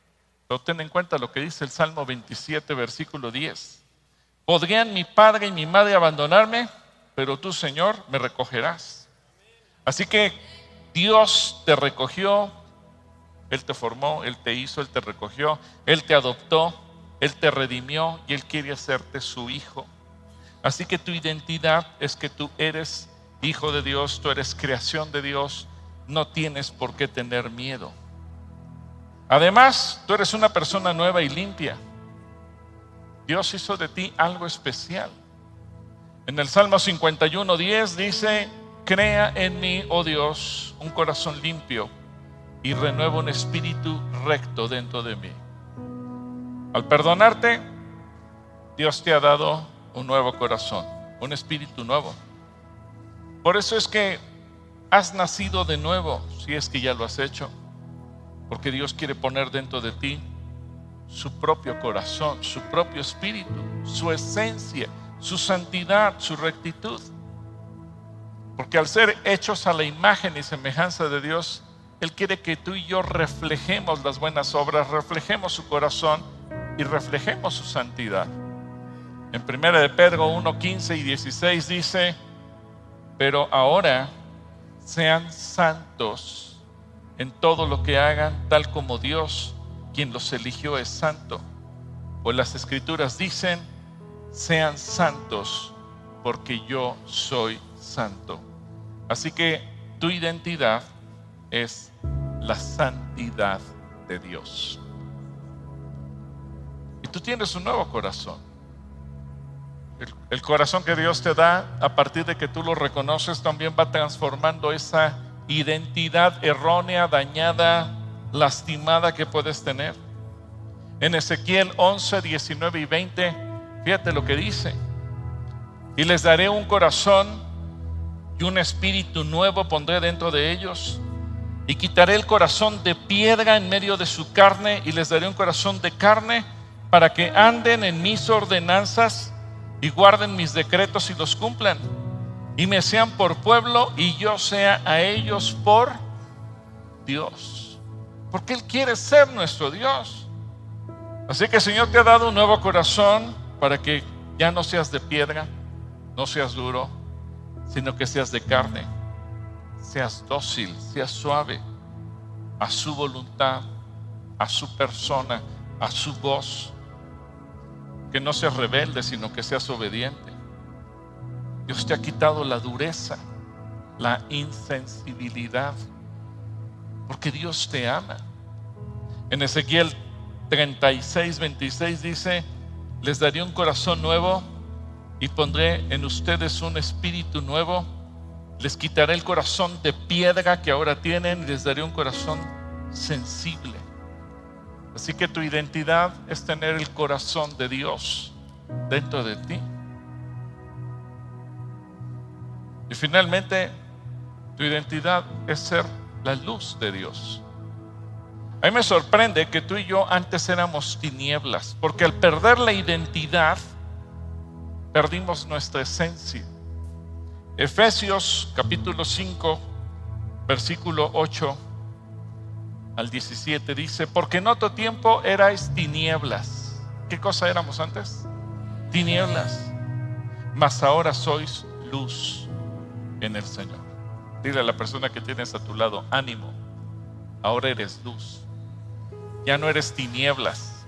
Pero ten en cuenta lo que dice el Salmo 27, versículo 10. Podrían mi padre y mi madre abandonarme, pero tú, Señor, me recogerás. Así que Dios te recogió, Él te formó, Él te hizo, Él te recogió, Él te adoptó, Él te redimió y Él quiere hacerte su hijo. Así que tu identidad es que tú eres hijo de Dios, tú eres creación de Dios, no tienes por qué tener miedo. Además, tú eres una persona nueva y limpia. Dios hizo de ti algo especial. En el Salmo 51:10 dice: crea en mí, oh Dios, un corazón limpio y renueva un espíritu recto dentro de mí. Al perdonarte, Dios te ha dado un nuevo corazón, un espíritu nuevo. Por eso es que has nacido de nuevo, si es que ya lo has hecho, porque Dios quiere poner dentro de ti su propio corazón, su propio espíritu, su esencia, su santidad, su rectitud. Porque al ser hechos a la imagen y semejanza de Dios, Él quiere que tú y yo reflejemos las buenas obras, reflejemos su corazón y reflejemos su santidad. En 1 de Pedro 1:15 y 16 dice: pero ahora sean santos en todo lo que hagan, tal como Dios, quien los eligió, es santo. Pues las Escrituras dicen: sean santos porque yo soy santo. Así que tu identidad es la santidad de Dios. Y tú tienes un nuevo corazón. El corazón que Dios te da, a partir de que tú lo reconoces, también va transformando esa identidad errónea, dañada, lastimada que puedes tener. En Ezequiel 11, 19 y 20, fíjate lo que dice: y les daré un corazón y un espíritu nuevo pondré dentro de ellos, y quitaré el corazón de piedra en medio de su carne, y les daré un corazón de carne, para que anden en mis ordenanzas y guarden mis decretos y los cumplan, y me sean por pueblo y yo sea a ellos por Dios. Porque Él quiere ser nuestro Dios. Así que el Señor te ha dado un nuevo corazón para que ya no seas de piedra, no seas duro, sino que seas de carne, seas dócil, seas suave a su voluntad, a su persona, a su voz. Que no seas rebelde, sino que seas obediente. Dios te ha quitado la dureza, la insensibilidad, porque Dios te ama. En Ezequiel 36, 26 dice: les daré un corazón nuevo y pondré en ustedes un espíritu nuevo. Les quitaré el corazón de piedra que ahora tienen y les daré un corazón sensible. Así que tu identidad es tener el corazón de Dios dentro de ti. Y finalmente, tu identidad es ser la luz de Dios. A mí me sorprende que tú y yo antes éramos tinieblas, porque al perder la identidad, perdimos nuestra esencia. Efesios capítulo 5, versículo 8 al 17 dice: porque en otro tiempo erais tinieblas. ¿Qué cosa éramos antes? Tinieblas. Mas ahora sois luz en el Señor. Dile a la persona que tienes a tu lado: ánimo, ahora eres luz. Ya no eres tinieblas.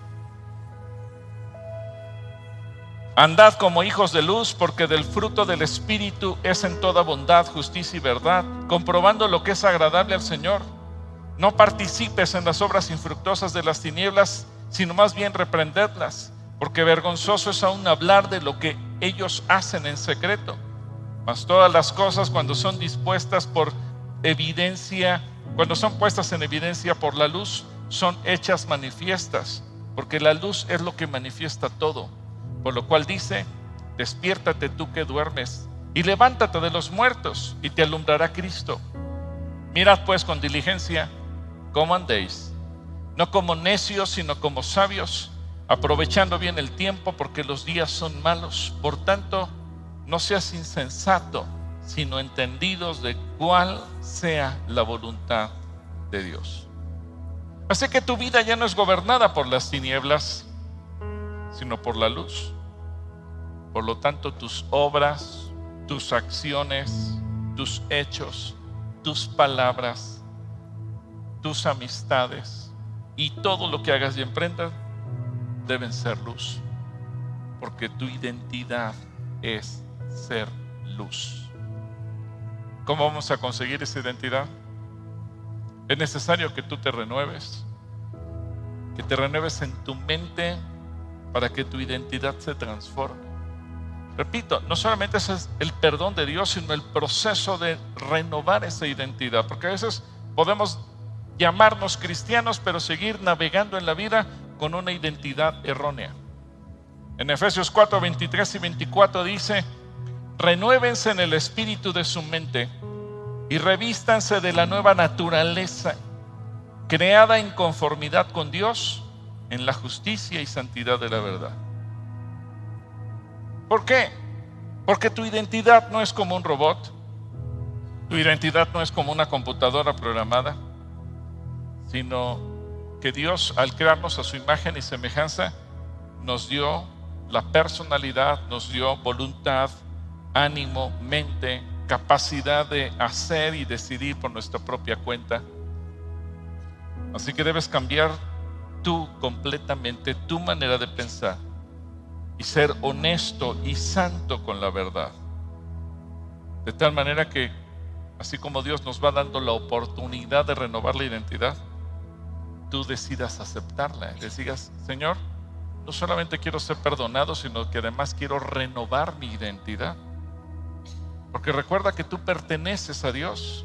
Andad como hijos de luz, porque del fruto del Espíritu es en toda bondad, justicia y verdad, comprobando lo que es agradable al Señor. No participes en las obras infructuosas de las tinieblas, sino más bien reprendedlas, porque vergonzoso es aún hablar de lo que ellos hacen en secreto. Mas todas las cosas, cuando son dispuestas por evidencia, cuando son puestas en evidencia por la luz, son hechas manifiestas, porque la luz es lo que manifiesta todo. Por lo cual dice: despiértate tú que duermes, y levántate de los muertos, y te alumbrará Cristo. Mirad pues con diligencia cómo andéis, no como necios, sino como sabios, aprovechando bien el tiempo, porque los días son malos. Por tanto, no seas insensato, sino entendidos de cuál sea la voluntad de Dios. Así que tu vida ya no es gobernada por las tinieblas, sino por la luz. Por lo tanto, tus obras, tus acciones, tus hechos, tus palabras, tus amistades y todo lo que hagas y emprendas deben ser luz, porque tu identidad es ser luz. ¿Cómo vamos a conseguir esa identidad? Es necesario que tú te renueves, que te renueves en tu mente para que tu identidad se transforme. Repito, no solamente ese es el perdón de Dios, sino el proceso de renovar esa identidad, porque a veces podemos llamarnos cristianos, pero seguir navegando en la vida con una identidad errónea. En Efesios 4, 23 y 24 dice: renuévense en el espíritu de su mente y revístanse de la nueva naturaleza, creada en conformidad con Dios, en la justicia y santidad de la verdad. ¿Por qué? Porque tu identidad no es como un robot, tu identidad no es como una computadora programada, sino que Dios, al crearnos a su imagen y semejanza, nos dio la personalidad, nos dio voluntad, ánimo, mente, capacidad de hacer y decidir por nuestra propia cuenta. Así que debes cambiar tú completamente tu manera de pensar y ser honesto y santo con la verdad, de tal manera que así como Dios nos va dando la oportunidad de renovar la identidad, tú decidas aceptarla y decidas: Señor, no solamente quiero ser perdonado, sino que además quiero renovar mi identidad, porque recuerda que tú perteneces a Dios.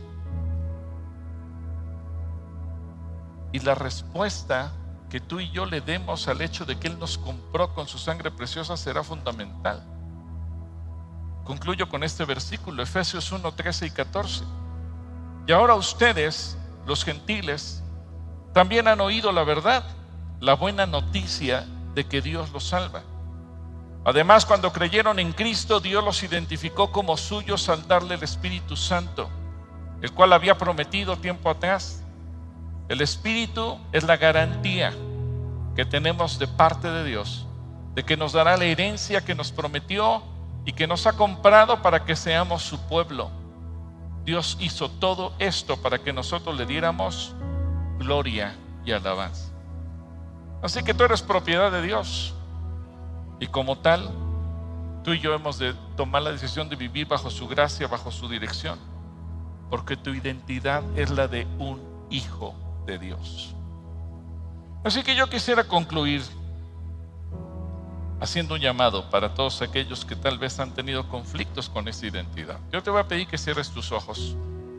Y la respuesta que tú y yo le demos al hecho de que Él nos compró con su sangre preciosa será fundamental. Concluyo con este versículo, Efesios 1, 13 y 14. Y ahora ustedes, los gentiles, también han oído la verdad, la buena noticia de que Dios los salva. Además, cuando creyeron en Cristo, Dios los identificó como suyos al darle el Espíritu Santo, el cual había prometido tiempo atrás. El Espíritu es la garantía que tenemos de parte de Dios, de que nos dará la herencia que nos prometió y que nos ha comprado para que seamos su pueblo. Dios hizo todo esto para que nosotros le diéramos gloria y alabanza. Así que tú eres propiedad de Dios, y como tal, tú y yo hemos de tomar la decisión de vivir bajo su gracia, bajo su dirección, porque tu identidad es la de un hijo de Dios. Así que yo quisiera concluir haciendo un llamado para todos aquellos que tal vez han tenido conflictos con esa identidad. Yo te voy a pedir que cierres tus ojos.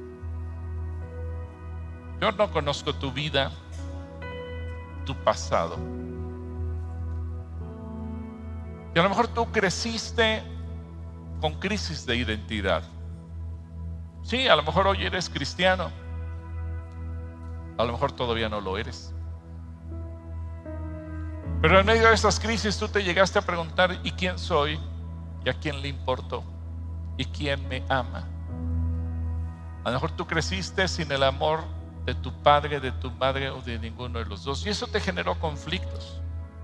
Yo no conozco tu vida, tu pasado. Y a lo mejor tú creciste con crisis de identidad. Sí, a lo mejor hoy eres cristiano, a lo mejor todavía no lo eres. Pero en medio de estas crisis tú te llegaste a preguntar: ¿y quién soy? ¿Y a quién le importo? ¿Y quién me ama? A lo mejor tú creciste sin el amor de tu padre, de tu madre o de ninguno de los dos, y eso te generó conflictos.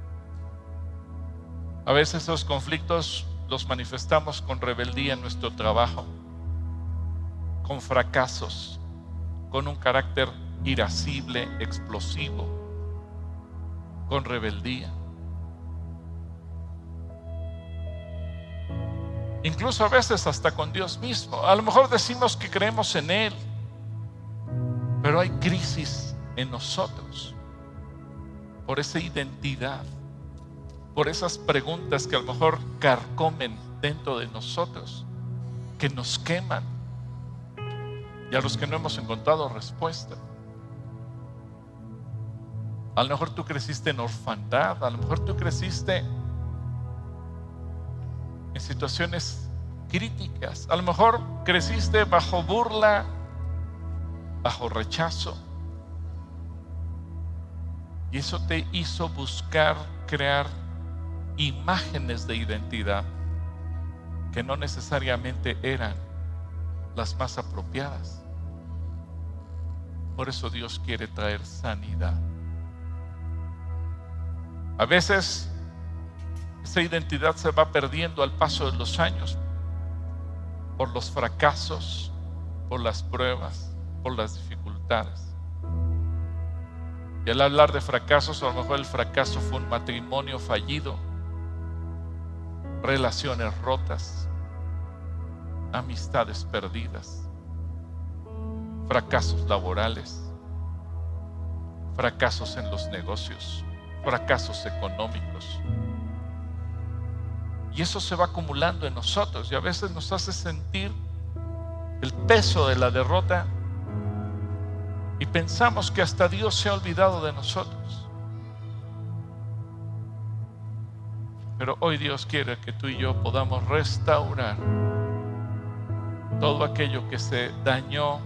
A veces esos conflictos los manifestamos con rebeldía en nuestro trabajo, con fracasos, con un carácter irascible, explosivo, con rebeldía. Incluso a veces hasta con Dios mismo. A lo mejor decimos que creemos en Él, pero hay crisis en nosotros por esa identidad, por esas preguntas que a lo mejor carcomen dentro de nosotros, que nos queman, y a los que no hemos encontrado respuesta. A lo mejor tú creciste en orfandad, a lo mejor tú creciste en situaciones críticas, a lo mejor creciste bajo burla, bajo rechazo, y eso te hizo buscar crear imágenes de identidad que no necesariamente eran las más apropiadas. Por eso Dios quiere traer sanidad. A veces esa identidad se va perdiendo al paso de los años por los fracasos, por las pruebas, por las dificultades. Y al hablar de fracasos, a lo mejor el fracaso fue un matrimonio fallido, relaciones rotas, amistades perdidas, fracasos laborales, fracasos en los negocios, fracasos económicos. Y eso se va acumulando en nosotros y a veces nos hace sentir el peso de la derrota y pensamos que hasta Dios se ha olvidado de nosotros. Pero hoy Dios quiere que tú y yo podamos restaurar todo aquello que se dañó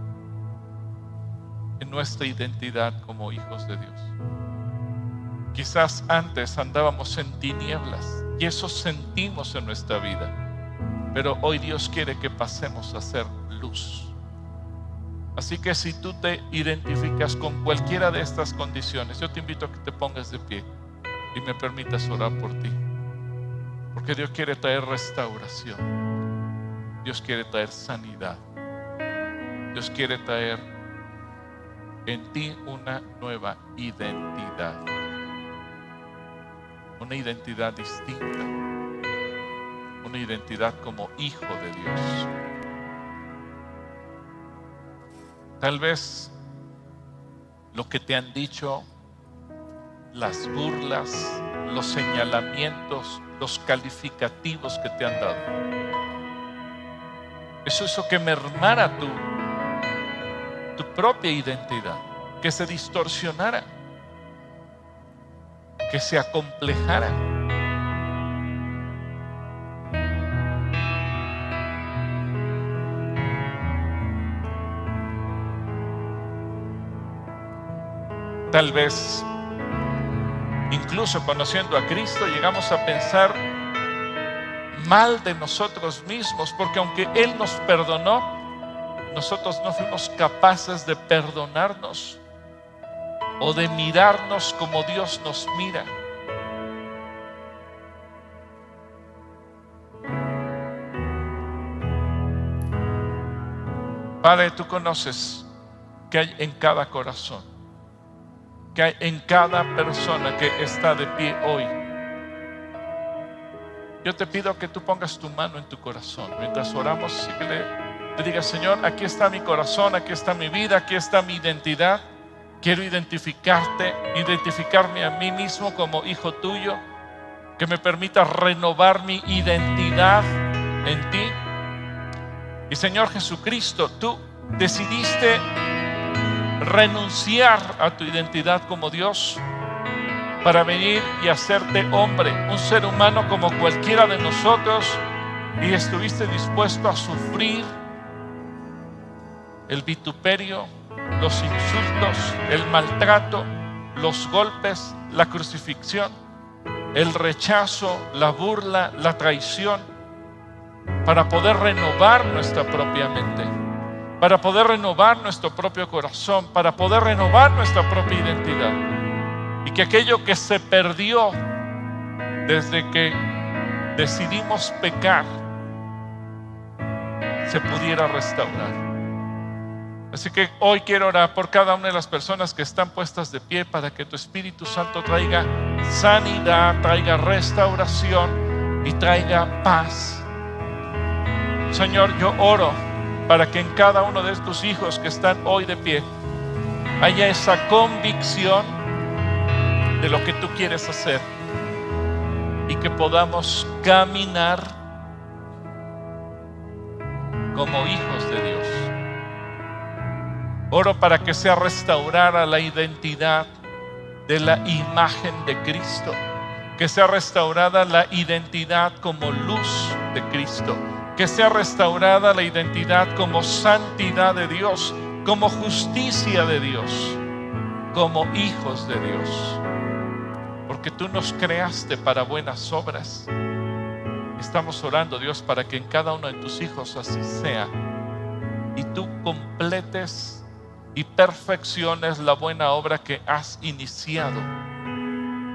en nuestra identidad como hijos de Dios. Quizás antes andábamos en tinieblas y eso sentimos en nuestra vida, pero hoy Dios quiere que pasemos a ser luz. Así que si tú te identificas con cualquiera de estas condiciones, yo te invito a que te pongas de pie y me permitas orar por ti, porque Dios quiere traer restauración, Dios quiere traer sanidad, Dios quiere traer en ti una nueva identidad, una identidad distinta, una identidad como hijo de Dios. Tal vez lo que te han dicho, las burlas, los señalamientos, los calificativos que te han dado, eso hizo que mermara tu propia identidad, que se distorsionara, que se acomplejara. Tal vez, incluso conociendo a Cristo, llegamos a pensar mal de nosotros mismos, porque aunque Él nos perdonó, nosotros no fuimos capaces de perdonarnos o de mirarnos como Dios nos mira. Padre, tú conoces qué hay en cada corazón, que hay en cada persona que está de pie hoy. Yo te pido que tú pongas tu mano en tu corazón mientras oramos y que le digas: Señor, aquí está mi corazón, aquí está mi vida, aquí está mi identidad. Quiero identificarme a mí mismo como hijo tuyo, que me permita renovar mi identidad en ti. Y Señor Jesucristo, tú decidiste renunciar a tu identidad como Dios para venir y hacerte hombre, un ser humano como cualquiera de nosotros, y estuviste dispuesto a sufrir el vituperio, los insultos, el maltrato, los golpes, la crucifixión, el rechazo, la burla, la traición, para poder renovar nuestra propia mente, para poder renovar nuestro propio corazón, para poder renovar nuestra propia identidad, y que aquello que se perdió desde que decidimos pecar se pudiera restaurar. Así que hoy quiero orar por cada una de las personas que están puestas de pie, para que tu Espíritu Santo traiga sanidad, traiga restauración y traiga paz. Señor, yo oro para que en cada uno de estos hijos que están hoy de pie haya esa convicción de lo que tú quieres hacer y que podamos caminar como hijos de Dios. Oro para que sea restaurada la identidad de la imagen de Cristo, que sea restaurada la identidad como luz de Cristo, que sea restaurada la identidad como santidad de Dios, como justicia de Dios, como hijos de Dios. Porque tú nos creaste para buenas obras. Estamos orando, Dios, para que en cada uno de tus hijos así sea, y tú completes y perfecciones la buena obra que has iniciado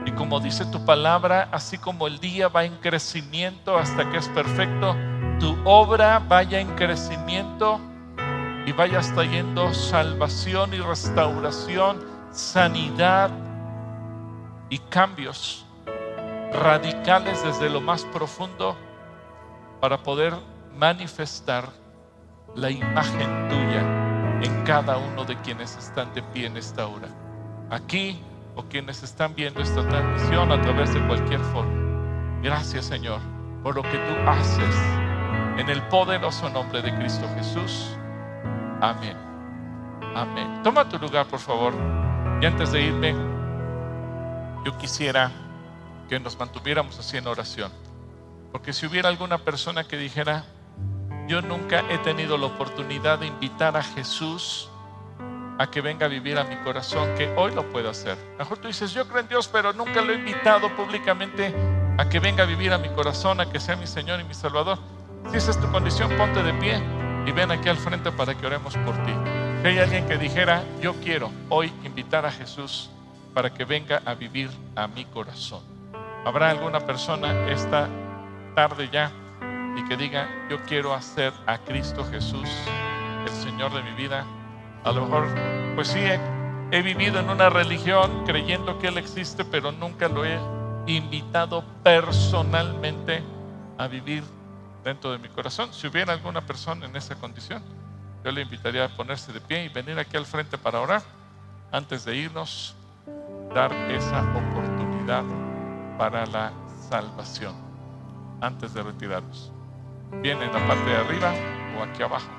Y como dice tu palabra, así como el día va en crecimiento hasta que es perfecto, tu obra vaya en crecimiento y vayas trayendo salvación y restauración, sanidad y cambios radicales desde lo más profundo para poder manifestar la imagen tuya en cada uno de quienes están de pie en esta hora, aquí o quienes están viendo esta transmisión a través de cualquier forma. Gracias, Señor, por lo que tú haces en el poderoso nombre de Cristo Jesús. Amén. Amén. Toma tu lugar, por favor. Y antes de irme, yo quisiera que nos mantuviéramos así en oración, porque si hubiera alguna persona que dijera: yo nunca he tenido la oportunidad de invitar a Jesús a que venga a vivir a mi corazón, que hoy lo puedo hacer. Mejor tú dices: yo creo en Dios, pero nunca lo he invitado públicamente a que venga a vivir a mi corazón, a que sea mi Señor y mi Salvador. Si esa es tu condición, ponte de pie y ven aquí al frente para que oremos por ti. Si hay alguien que dijera: yo quiero hoy invitar a Jesús para que venga a vivir a mi corazón. ¿Habrá alguna persona esta tarde ya y que diga: yo quiero hacer a Cristo Jesús el Señor de mi vida? A lo mejor, pues sí, he vivido en una religión creyendo que Él existe, pero nunca lo he invitado personalmente a vivir dentro de mi corazón. Si hubiera alguna persona en esa condición, yo le invitaría a ponerse de pie y venir aquí al frente para orar. Antes de irnos, dar esa oportunidad para la salvación, antes de retirarnos. Bien en la parte de arriba o aquí abajo.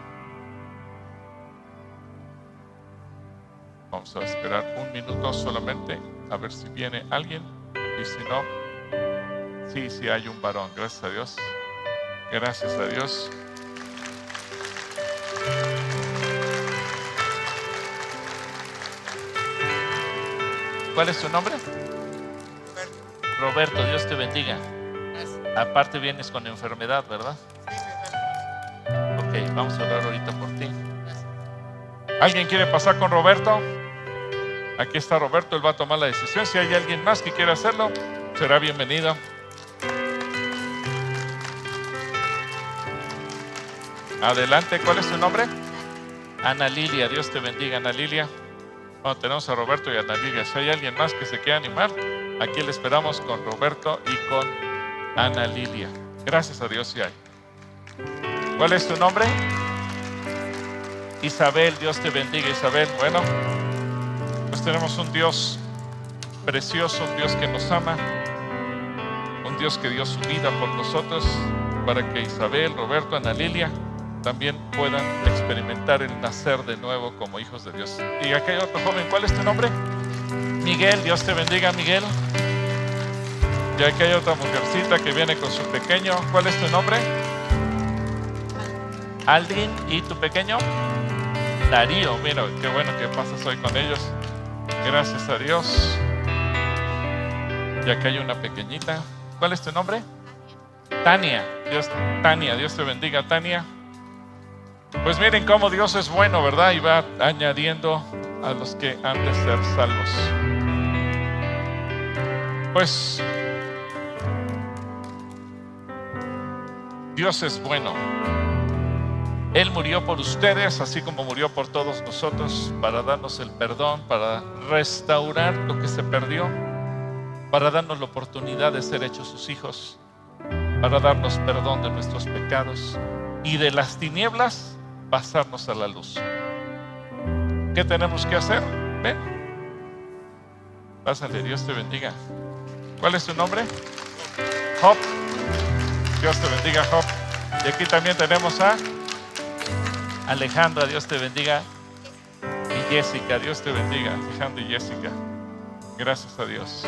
Vamos a esperar un minuto solamente a ver si viene alguien, y si no, sí hay un varón. Gracias a Dios. Gracias a Dios. ¿Cuál es tu nombre? Roberto, Dios te bendiga. Aparte vienes con enfermedad, ¿verdad? Ok, vamos a orar ahorita por ti. ¿Alguien quiere pasar con Roberto? Aquí está Roberto, él va a tomar la decisión. Si hay alguien más que quiera hacerlo, será bienvenido. Adelante, ¿cuál es tu nombre? Ana Lilia, Dios te bendiga, Ana Lilia. Bueno, tenemos a Roberto y a Ana Lilia. Si hay alguien más que se quiera animar, aquí le esperamos con Roberto y con Ana Lilia. Gracias a Dios si hay. ¿Cuál es tu nombre? Isabel, Dios te bendiga, Isabel. Bueno, pues tenemos un Dios precioso, un Dios que nos ama, un Dios que dio su vida por nosotros para que Isabel, Roberto, Ana Lilia también puedan experimentar el nacer de nuevo como hijos de Dios. Y aquí hay otro joven, ¿cuál es tu nombre? Miguel, Dios te bendiga, Miguel. Y aquí hay otra mujercita que viene con su pequeño. ¿Cuál es tu nombre? Aldrin. ¿Y tu pequeño? Darío. Mira, qué bueno que pasas hoy con ellos. Gracias a Dios. Y acá hay una pequeñita. ¿Cuál es tu nombre? Tania. Tania, Dios te bendiga, Tania. Pues miren cómo Dios es bueno, ¿verdad? Y va añadiendo a los que han de ser salvos. Pues Dios es bueno. Él murió por ustedes, así como murió por todos nosotros, para darnos el perdón, para restaurar lo que se perdió, para darnos la oportunidad de ser hechos sus hijos, para darnos perdón de nuestros pecados y de las tinieblas pasarnos a la luz. ¿Qué tenemos que hacer? Ven, pásale, Dios te bendiga. ¿Cuál es tu nombre? Job. Dios te bendiga, Job. Y aquí también tenemos a Alejandra, Dios te bendiga. Y Jessica, Dios te bendiga. Alejandra y Jessica. Gracias a Dios.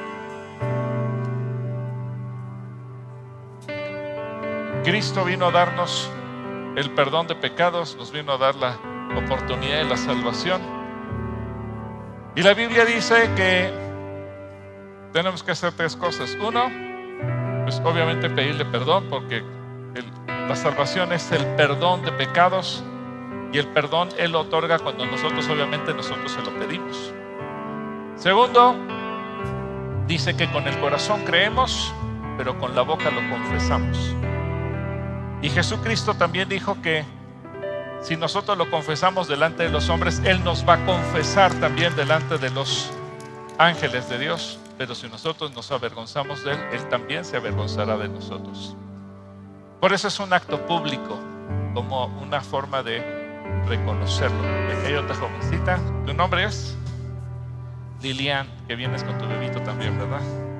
Cristo vino a darnos el perdón de pecados, nos vino a dar la oportunidad de la salvación. Y la Biblia dice que tenemos que hacer tres cosas. Uno, pues obviamente pedirle perdón, porque la salvación es el perdón de pecados, y el perdón Él lo otorga cuando nosotros se lo pedimos. Segundo, Dice que con el corazón creemos, pero con la boca lo confesamos. Y Jesucristo también dijo que si nosotros lo confesamos delante de los hombres, Él nos va a confesar también delante de los ángeles de Dios. Pero si nosotros nos avergonzamos de Él, Él también se avergonzará de nosotros. Por eso es un acto público, como una forma de reconocerlo. Hay otra jovencita, ¿tu nombre es? Lilian, que vienes con tu bebito también, ¿verdad?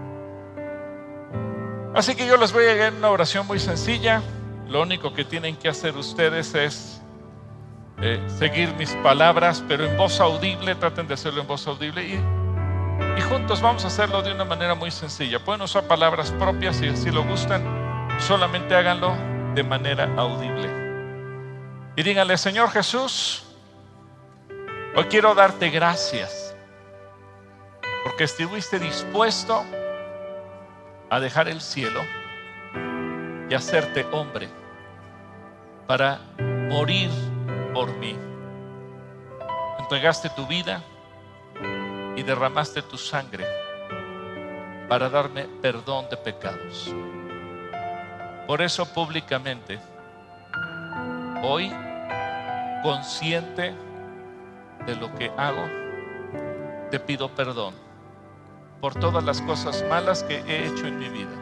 Así que yo les voy a dar una oración muy sencilla. Lo único que tienen que hacer ustedes es seguir mis palabras, pero en voz audible. Traten de hacerlo en voz audible y juntos vamos a hacerlo de una manera muy sencilla. Pueden usar palabras propias si así lo gustan, solamente háganlo de manera audible. Y díganle: Señor Jesús, hoy quiero darte gracias porque estuviste dispuesto a dejar el cielo y hacerte hombre para morir por mí. Entregaste tu vida y derramaste tu sangre para darme perdón de pecados. Por eso públicamente, hoy, consciente de lo que hago, te pido perdón por todas las cosas malas que he hecho en mi vida.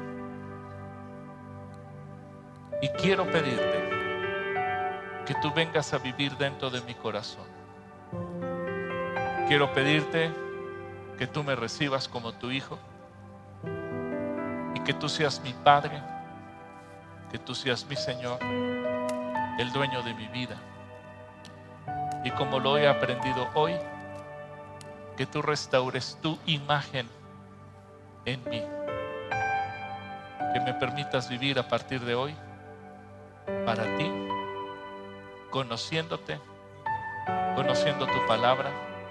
Y quiero pedirte que tú vengas a vivir dentro de mi corazón. Quiero pedirte que tú me recibas como tu hijo y que tú seas mi Padre, que tú seas mi Señor, el dueño de mi vida. Y como lo he aprendido hoy, que tú restaures tu imagen en mí, que me permitas vivir a partir de hoy para ti, conociéndote, conociendo tu palabra,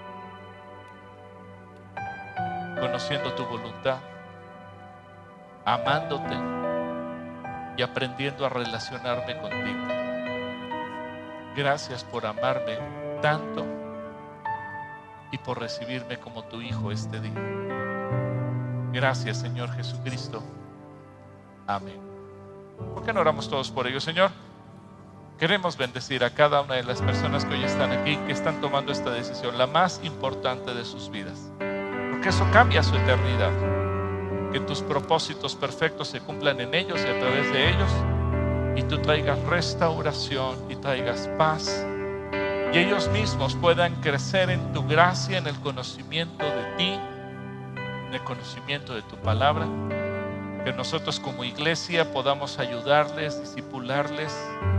conociendo tu voluntad, amándote y aprendiendo a relacionarme contigo. Gracias por amarme tanto y por recibirme como tu hijo este día. Gracias, Señor Jesucristo. Amén. ¿Por qué no oramos todos por ello, Señor? Queremos bendecir a cada una de las personas que hoy están aquí, que están tomando esta decisión, la más importante de sus vidas, porque eso cambia su eternidad. Que tus propósitos perfectos se cumplan en ellos y a través de ellos, y tú traigas restauración y traigas paz, y ellos mismos puedan crecer en tu gracia, en el conocimiento de ti, en el conocimiento de tu palabra. Que nosotros como iglesia podamos ayudarles, discipularles,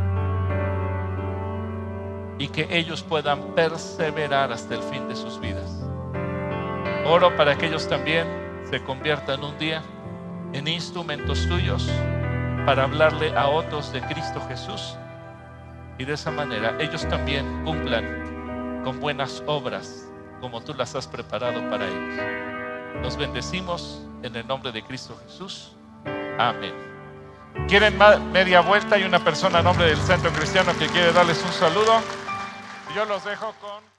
y que ellos puedan perseverar hasta el fin de sus vidas. Oro para que ellos también se conviertan un día en instrumentos tuyos para hablarle a otros de Cristo Jesús, y de esa manera ellos también cumplan con buenas obras como tú las has preparado para ellos. Los bendecimos en el nombre de Cristo Jesús. Amén. ¿Quieren media vuelta? Hay una persona a nombre del Centro Cristiano que quiere darles un saludo. Yo los dejo con...